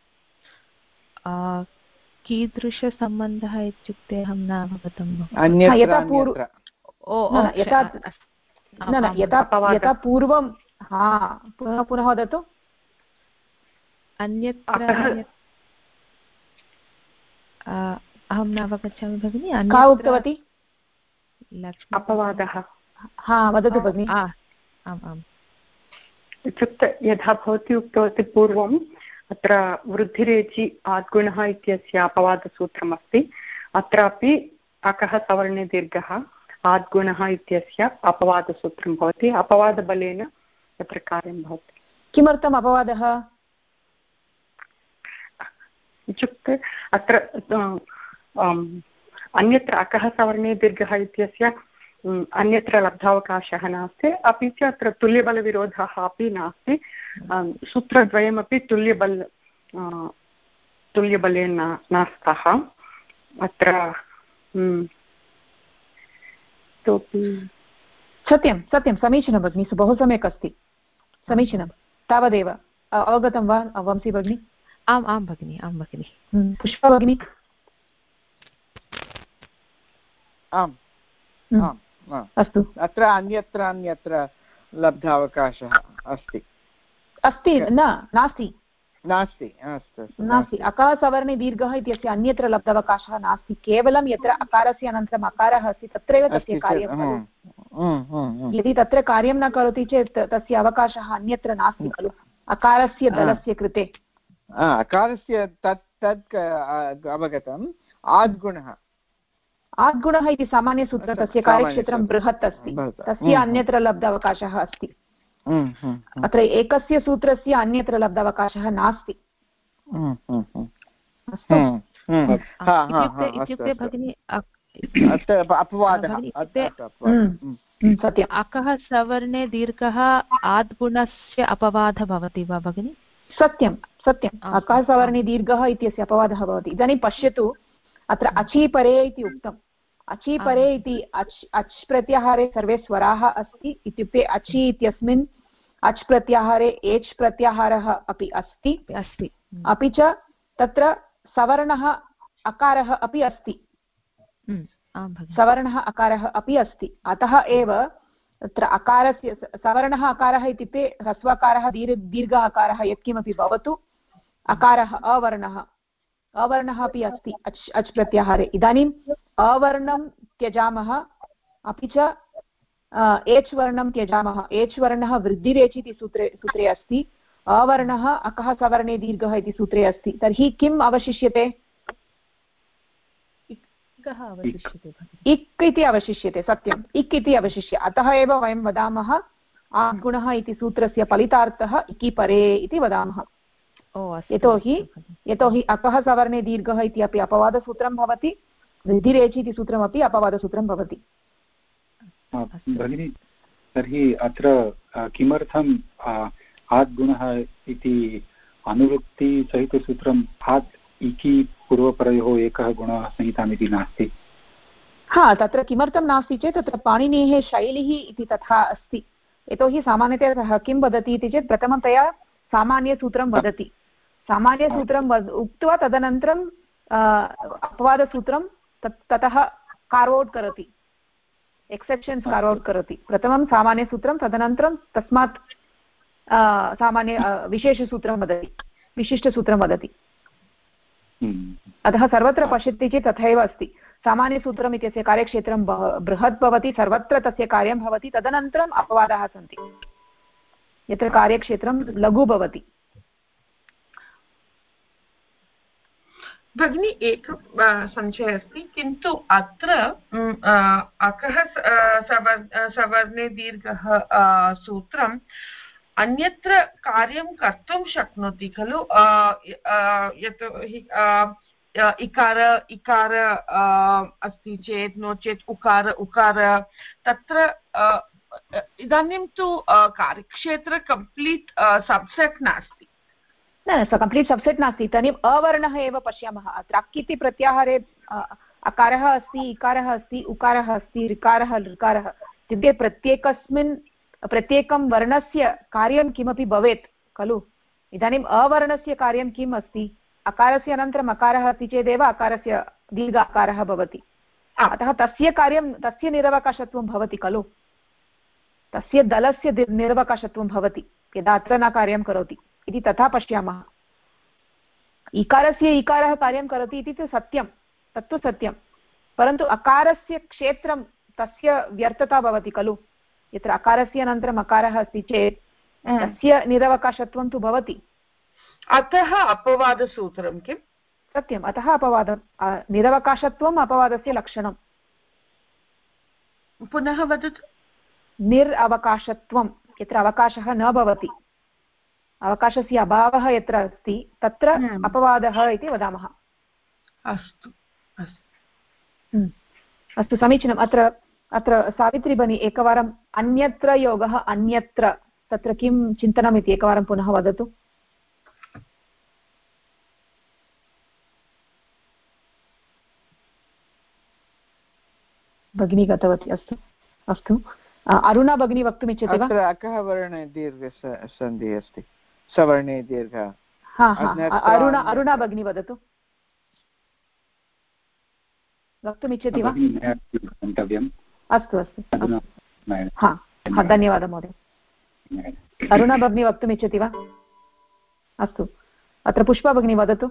कीदृशसम्बन्धः इत्युक्ते अहं न अवगतं यथा पूर्वं पुनः वदतु अन्यत्र अहं न अवगच्छामि भगिनि का उक्तवती अपवादः हा वदतु भगिनि आम् आम् इत्युक्ते यथा भवती उक्तवती पूर्वम् अत्र वृद्धिरेचि आद्गुणः इत्यस्य अपवादसूत्रमस्ति अत्रापि अकः सवर्णे दीर्घः आद्गुणः इत्यस्य अपवादसूत्रं भवति अपवादबलेन तत्र कार्यं भवति किमर्थम् अपवादः इत्युक्ते अत्र अन्यत्र अकः सवर्णे दीर्घः इत्यस्य अन्यत्र लब्धावकाशः नास्ति अपि च अत्र तुल्यबलविरोधः अपि नास्ति सूत्रद्वयमपि तुल्यबलेन न स्तः अत्र सत्यं सत्यं समीचीनं भगिनि बहु सम्यक् अस्ति समीचीनं तावदेव अवगतं वा वंशी भगिनी आम् आं भगिनि आं भगिनि पुष्पा भगिनी आम् अस्तु अत्र अन्यत्र लब्धावकाशः अस्ति नास्ति नास्ति अकः सवर्णे दीर्घः इत्यस्य अन्यत्र लब्धावकाशः नास्ति केवलं यत्र अकारस्य अनन्तरम् अकारः अस्ति तत्रैव तस्य कार्यं यदि तत्र कार्यं न करोति चेत् तस्य अवकाशः अन्यत्र नास्ति खलु अकारस्य दलस्य कृते अकारस्य तत् अवगतम् आद्गुणः इति सामान्यसूत्र तस्य कार्यक्षेत्रं बृहत् अस्ति तस्य अन्यत्र लब्धावकाशः अस्ति अत्र एकस्य सूत्रस्य अन्यत्र लब्धावकाशः नास्ति इत्युक्ते भगिनि सत्यम् अकः सवर्णे दीर्घः आद्गुणस्य अपवादः भवति वा भगिनि सत्यं सत्यम् अकः सवर्णे दीर्घः इत्यस्य अपवादः भवति इदानीं पश्यतु अत्र अचि परे इति उक्तम् अचि परे इति अच् प्रत्याहारे सर्वे स्वराः अस्ति इत्युक्ते अचि इत्यस्मिन् अच् प्रत्याहारे एच् प्रत्याहारः अपि अस्ति अपि च तत्र सवर्णः अकारः अपि अस्ति सवर्णः अकारः अपि अस्ति अतः एव तत्र अकारस्य सवर्णः अकारः इत्युक्ते ह्रस्वकारः दीर्घ अकारः यत्किमपि भवतु अकारः अवर्णः अपि अस्ति अच् प्रत्याहारे। इदानीम् अवर्णं त्यजामः अपि च एच् वर्णं त्यजामः। एच् वर्णः वृद्धिरेचि इति सूत्रे अस्ति, अवर्णः अकः सवर्णे दीर्घः इति सूत्रे अस्ति। तर्हि किम् अवशिष्यते? इक् इति अवशिष्यते। सत्यम्, इक् इति अवशिष्य। अतः एव वयं वदामः आद्गुणः इति सूत्रस्य फलितार्थः इकि परे इति वदामः। यतोहि अकः सवर्णे दीर्घः इति अपि अपवादसूत्रं भवति, वृद्धिरेचि इति सूत्रमपि अपवादसूत्रं भवति। भगिनी, तर्हि अत्र किमर्थम् आद्गुणः इति अनुवृत्तिसहितसूत्रम् आत् इकि पूर्वपरयोः एकः गुणः संहितामिति नास्ति? हा, तत्र किमर्थं नास्ति चेत् तत्र पाणिनेः शैलिः इति तथा अस्ति। यतोहि सामान्यतया किं वदति इति चेत् प्रथमतया सामान्यसूत्रं वदति, सामान्यसूत्रम् उक्त्वा तदनन्तरं अपवादसूत्रं ततः कार्वौट् करोति, एक्सेप्शन्स् कार्वौट् करोति। प्रथमं सामान्यसूत्रं, तदनन्तरं तस्मात् विशेषसूत्रं वदति, विशिष्टसूत्रं वदति। अतः सर्वत्र पश्यति चेत् तथैव अस्ति। सामान्यसूत्रम् इत्यस्य कार्यक्षेत्रं बृहत् भवति, सर्वत्र तस्य कार्यं भवति, तदनन्तरम् अपवादाः सन्ति यत्र कार्यक्षेत्रं लघु भवति। भगिनी, एकः संशयः अस्ति, किन्तु अत्र अकः सवर्णे दीर्घः सूत्रम् अन्यत्र कार्यं कर्तुं शक्नोति खलु? यतोहि इकार अस्ति चेत्, नो चेत् उकार उकार, तत्र इदानीं तु कार्यक्षेत्र कम्प्लीट् सब्सेट् नास्ति। न, कम्प्लीट् सब्सेट् नास्ति। इदानीम् अवर्णः एव पश्यामः। अत्र अक् इति प्रत्याहारे अकारः अस्ति, इकारः अस्ति, उकारः अस्ति, ऋकारः लृकारः, इत्युक्ते प्रत्येकं वर्णस्य कार्यं किमपि भवेत् खलु। इदानीम् अवर्णस्य कार्यं किम् अस्ति? अकारस्य अनन्तरम् अकारः अस्ति चेदेव अकारस्य दीर्घ अकारः भवति। अतः तस्य कार्यं, तस्य निरवकाशत्वं भवति खलु, तस्य दलस्य निरवकाशत्वं भवति यदा अत्र न कार्यं करोति इति तथा पश्यामः। इकारस्य इकारः कार्यं करोति इति तु सत्यं, तत्तु सत्यं, परन्तु अकारस्य क्षेत्रं तस्य व्यर्थता भवति खलु। यत्र अकारस्य अनन्तरम् अकारः अस्ति चेत् तस्य निरवकाशत्वं तु भवति। अतः अपवादसूत्रं किम्? सत्यम्, अतः अपवादं, निरवकाशत्वम् अपवादस्य लक्षणं। पुनः वदतु। निरवकाशत्वं, यत्र अवकाशः न भवति, अवकाशस्य अभावः यत्र अस्ति तत्र अपवादः इति वदामः। अस्तु अस्तु, समीचीनम्। अत्र सावित्री भगिनी एकवारम् अन्यत्र योगः अन्यत्र, तत्र किं चिन्तनम् इति एकवारं पुनः वदतु। भगिनी गतवती। अस्तु अस्तु, अरुणा भगिनी वक्तुम् इच्छति वा? अत्र अकः वर्णे दीर्घसन्धिः अस्ति, सवर्णे दीर्घः। अरुणा भगिनी वदतु, वक्तुमिच्छति वा? अस्तु अस्तु, धन्यवादः महोदय। अरुणा भगिनी वक्तुमिच्छति वा? अस्तु, अत्र पुष्पा भगिनी वदतु,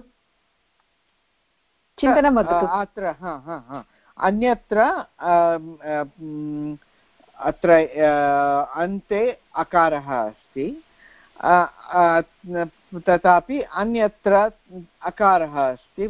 चिन्तनं वदतु। अत्र अन्यत्र अत्र अन्ते अकारः अस्ति, तथापि अन्यत्र अकारः अस्ति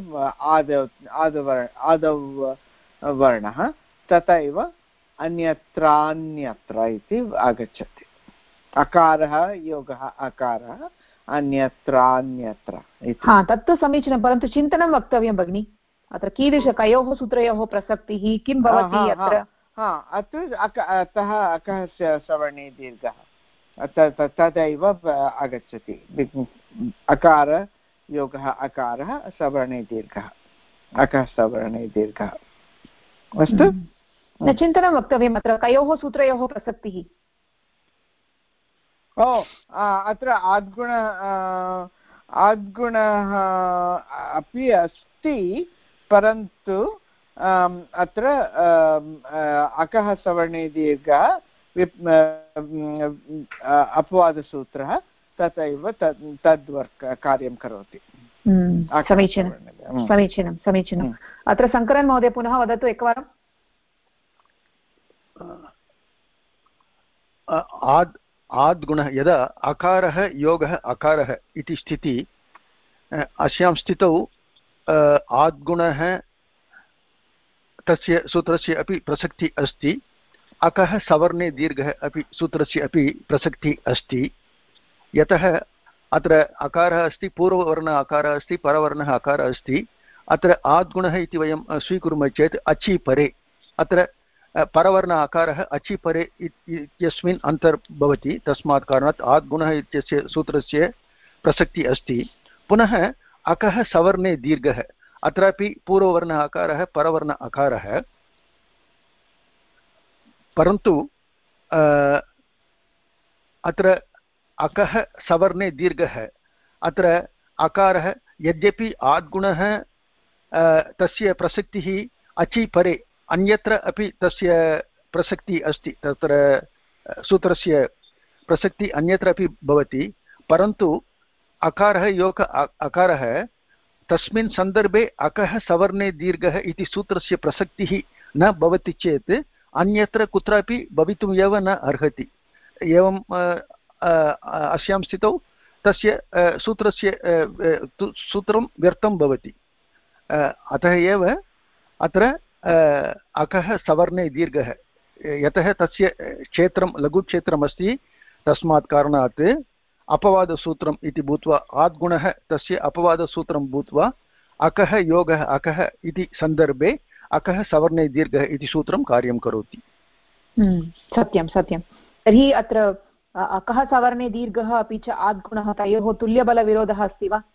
आदौ वर्णः, तथैव अन्यत्रान्यत्र इति आगच्छति। अकारः योगः अकारः, अन्यत्रान्यत्र। हा, तत्तु समीचीनं, परन्तु चिन्तनं वक्तव्यं भगिनि। अत्र कीदृश कयोः सूत्रयोः प्रसक्तिः किं भवति अत्र? अतः अकः सवर्णे दीर्घः तदैव आगच्छति। अकार योगः अकारः, सवर्णे दीर्घः, अकः सवर्णे दीर्घः। अस्तु, न चिन्तनं वक्तव्यम्, अत्र कयोः सूत्रयोः प्रसक्तिः? अत्र आद्गुणः अपि अस्ति, परन्तु अत्र अकः सवर्णे दीर्घः अपवादसूत्रः, तथैव तद्वर्क् कार्यं करोति। समीचीनं समीचीनं समीचीनम्। अत्र शङ्करन् महोदय पुनः वदतु एकवारम्। आद्गुणः यदा अकारः योगः अकारः इति स्थितिः अस्यां स्थितौ आद्गुणः तस्य सूत्रस्य अपि प्रसक्तिः अस्ति। अकः सवर्णे दीर्घः अपि सूत्रस्य अपि प्रसक्तिः अस्ति। यतः अत्र अकारः अस्ति, पूर्ववर्ण अकारः अस्ति, परवर्णः अकारः अस्ति। अत्र आद्गुणः इति वयं स्वीकुर्मः चेत् अचि परे, अत्र परवर्ण अकारः अचि परे इत्यस्मिन् अन्तर्भवति। तस्मात् कारणात् आद्गुणः इत्यस्य सूत्रस्य प्रसक्तिः अस्ति। पुनः अकः सवर्णे दीर्घः, अत्रापि पूर्ववर्णः अकारः परवर्ण अकारः, परन्तु अत्र अकः सवर्णे दीर्घः, अत्र अकारः यद्यपि आद्गुणः तस्य प्रसक्तिः अचि परे अन्यत्र अपि तस्य प्रसक्तिः अस्ति, तत्र सूत्रस्य प्रसक्तिः अन्यत्र अपि भवति, परन्तु अकारः योग अकारः तस्मिन् सन्दर्भे अकः सवर्णे दीर्घः इति सूत्रस्य प्रसक्तिः न भवति चेत् अन्यत्र कुत्रापि भवितुम् एव न अर्हति। एवं अस्यां स्थितौ तस्य सूत्रं व्यर्थं भवति। अतः एव अत्र अकः सवर्णे दीर्घः, यतः तस्य क्षेत्रं लघुक्षेत्रमस्ति, तस्मात् कारणात् अपवादसूत्रम् इति भूत्वा आद्गुणः तस्य अपवादसूत्रं भूत्वा अकः योगः अकः इति सन्दर्भे अकः सवर्णे दीर्घः इति सूत्रं कार्यं करोति। सत्यं सत्यं। तर्हि अत्र अकः सवर्णे दीर्घः अपि च आद्गुणः तयोः तुल्यबलविरोधः अस्ति वा?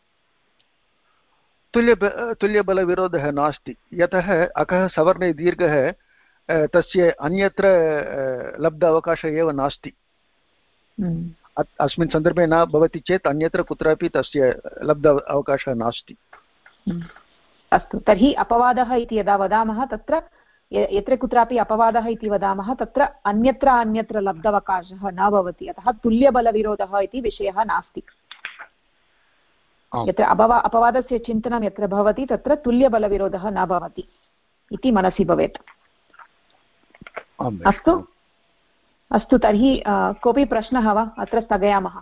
तुल्यबलविरोधः नास्ति, यतः अकः सवर्णे दीर्घः तस्य अन्यत्र लब्ध अवकाशः एव नास्ति। अस्मिन् सन्दर्भे न भवति चेत् अन्यत्र कुत्रापि तस्य लब्ध अवकाशः नास्ति। अस्तु, तर्हि अपवादः इति यदा वदामः तत्र यत्र कुत्रापि अपवादः इति वदामः तत्र अन्यत्र लब्धावकाशः न भवति, अतः तुल्यबलविरोधः इति विषयः नास्ति। यत्र अपवादस्य चिन्तनं यत्र भवति तत्र तुल्यबलविरोधः न भवति इति मनसि भवेत्। अस्तु अस्तु, तर्हि कोऽपि प्रश्नः वा? अत्र स्थगयामः।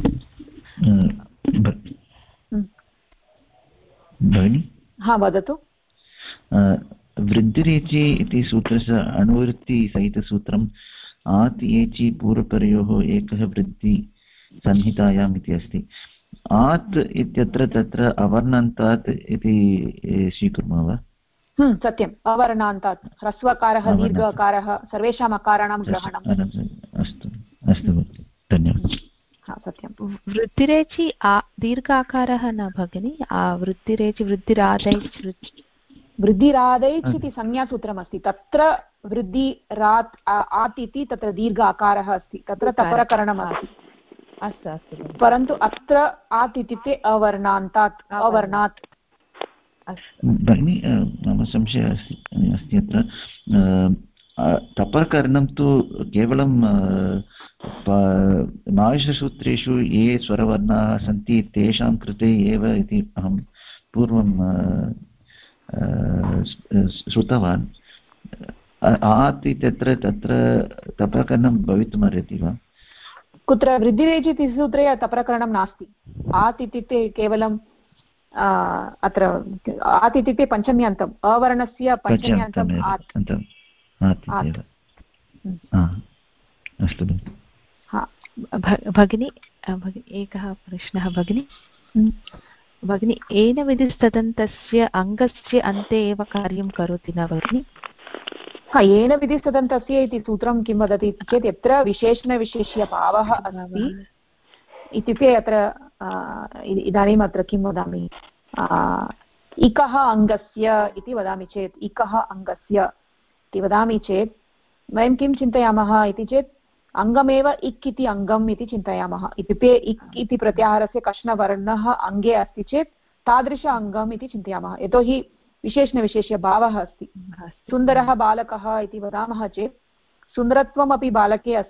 हा, वदतु। वृद्धिरेचि इति सूत्रस्य अनुवृत्तिसहितसूत्रम् आत् एचि पूर्वपरयोः एकः वृद्धि संहितायाम् इति अस्ति। आत् इत्यत्र तत्र अवर्णान्तात् इति स्वीकुर्मः वा? सत्यम्, अवर्णान्तात्, ह्रस्वकारः दीर्घकारः सर्वेषाम् अकाराणां ग्रहणम्। अस्तु अस्तु, धन्यवादः। सत्यं। वृद्धिरेचि दीर्घाकारः न भगिनि, वृद्धिरेचि वृद्धिरादैच् वृद्धिरादैच् इति संज्ञासूत्रमस्ति, तत्र वृद्धिरात् आत् इति तत्र दीर्घ आकारः अस्ति, तत्र तपरकरणमस्ति। अस्तु अस्तु, परन्तु अत्र आत् इत्युक्ते अवर्णान्तात्, अवर्णात्। भगिनि, मम संशयः अस्ति अत्र तपरकरणं तु केवलं माहेशसूत्रेषु ये स्वरवर्णाः सन्ति तेषां कृते एव इति अहं पूर्वं श्रुतवान्। आत् इत्यत्र तत्र तपरकरणं भवितुमर्हति वा? कुत्र? वृद्धिरेचि इति सूत्रे तपरकरणं नास्ति। आत् इत्युक्ते केवलं अत्र आत् इत्युक्ते पञ्चम्यन्तम्, अवर्णस्य पञ्चम्यन्तम् आत्। अस्तु भगिनी, एकः प्रश्नः भगिनी। भगिनी, येन विधिस्तदन्तस्य अङ्गस्य अन्ते एव कार्यं करोति न भगिनि? येन विधिस्तदन्तस्य इति सूत्रं किं वदति चेत् यत्र विशेषणविशेष्यभावः अस्ति इत्युक्ते अत्र इदानीम् अत्र किं वदामि, इकः अङ्गस्य इति वदामि चेत्, इकः अङ्गस्य इति वदामि चेत् वयं किं चिन्तयामः इति चेत् अङ्गमेव इक् इति अङ्गम् इति चिन्तयामः। इत्युक्ते इक् इति प्रत्याहारस्य कश्चन वर्णः अङ्गे अस्ति चेत् तादृश अङ्गम् इति चिन्तयामः, यतोहि विशेषणविशेष्यभावः अस्ति। सुन्दरः बालकः इति वदामः चेत् सुन्दरत्वमपि बालके अस्ति,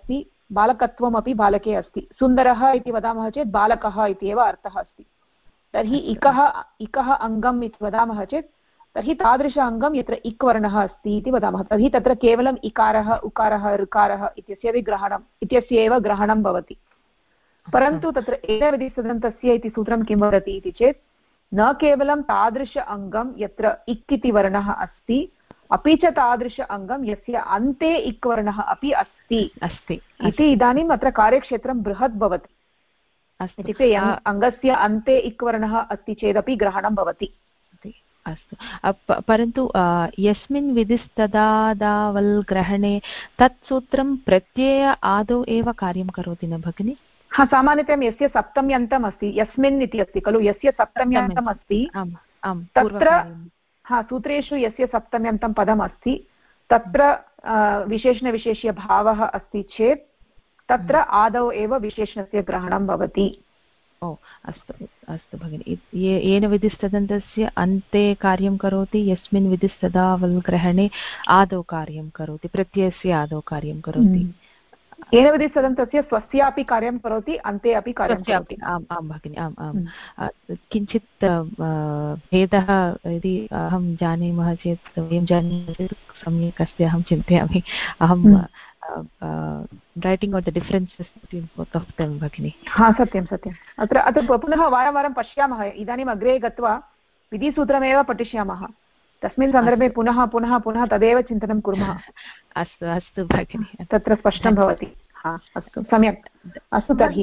बालकत्वमपि बालके अस्ति। सुन्दरः इति वदामः चेत् बालकः इति एव अर्थः अस्ति। तर्हि इकः अङ्गम् इति वदामः चेत् तर्हि तादृश अङ्गं यत्र इक् वर्णः अस्ति इति वदामः। तर्हि तत्र केवलम् इकारः उकारः ऋकारः इत्यस्य एव ग्रहणं भवति। परन्तु तत्र एनविधिसदन्तस्य इति सूत्रं किं वदति इति चेत् न केवलं तादृश अङ्गं यत्र इक् इति वर्णः अस्ति, अपि च तादृश अङ्गं यस्य अन्ते इक् वर्णः अपि अस्ति इति इदानीम् अत्र कार्यक्षेत्रं बृहत् भवति। इत्युक्ते अङ्गस्य अन्ते इक् वर्णः अस्ति चेदपि ग्रहणं भवति। अस्तु, परन्तु यस्मिन् विधिस्तदादावल् ग्रहणे तत् सूत्रं प्रत्यय आदौ एव कार्यं करोति न भगिनि? हा, सामान्यतया यस्य सप्तम्यन्तम् अस्ति, यस्मिन् इति अस्ति खलु, यस्य सप्तम्यन्तम् अस्ति तत्र सूत्रेषु यस्य सप्तम्यन्तं पदम् अस्ति तत्र विशेषणविशेष्यभावः अस्ति चेत् तत्र आदौ एव विशेषणस्य ग्रहणं भवति। ओ अस्तु अस्तु भगिनि। येन विधिस्तदन्तस्य अन्ते कार्यं करोति, यस्मिन् विधिस्तदावल् ग्रहणे आदौ कार्यं करोति, प्रत्ययस्य आदौ कार्यं करोति। येन विधिस्तदन्तस्य स्वस्यापि कार्यं करोति, अन्ते अपि कार्यं करोति। आम् आं भगिनि, आम् आम्। किञ्चित् भेदः यदि अहं जानीमः चेत्, वयं जानीमः चेत् सम्यक् अस्ति अहं चिन्तयामि। अहं writing out the differences between both of them भगिनि। हा, सत्यं सत्यम्। अत्र पुनः वारं वारं पश्यामः। इदानीम् अग्रे गत्वा विधिसूत्रमेव पठिष्यामः। तस्मिन् सन्दर्भे पुनः पुनः पुनः तदेव चिन्तनं कुर्मः। अस्तु अस्तु भगिनि, तत्र स्पष्टं भवति। हा, अस्तु, सम्यक्। अस्तु तर्हि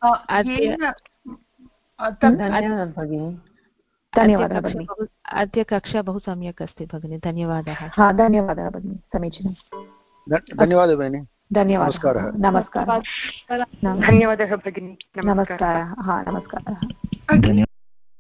धन्यवादः भगिनि। अद्य कक्षा बहु सम्यक् अस्ति भगिनि, धन्यवादः। हा, धन्यवादः भगिनि, समीचीनं। धन्यवादः भगिनि। धन्यवादः, नमस्कारः। धन्यवादः भगिनि, नमस्कारः। हा, नमस्कारः।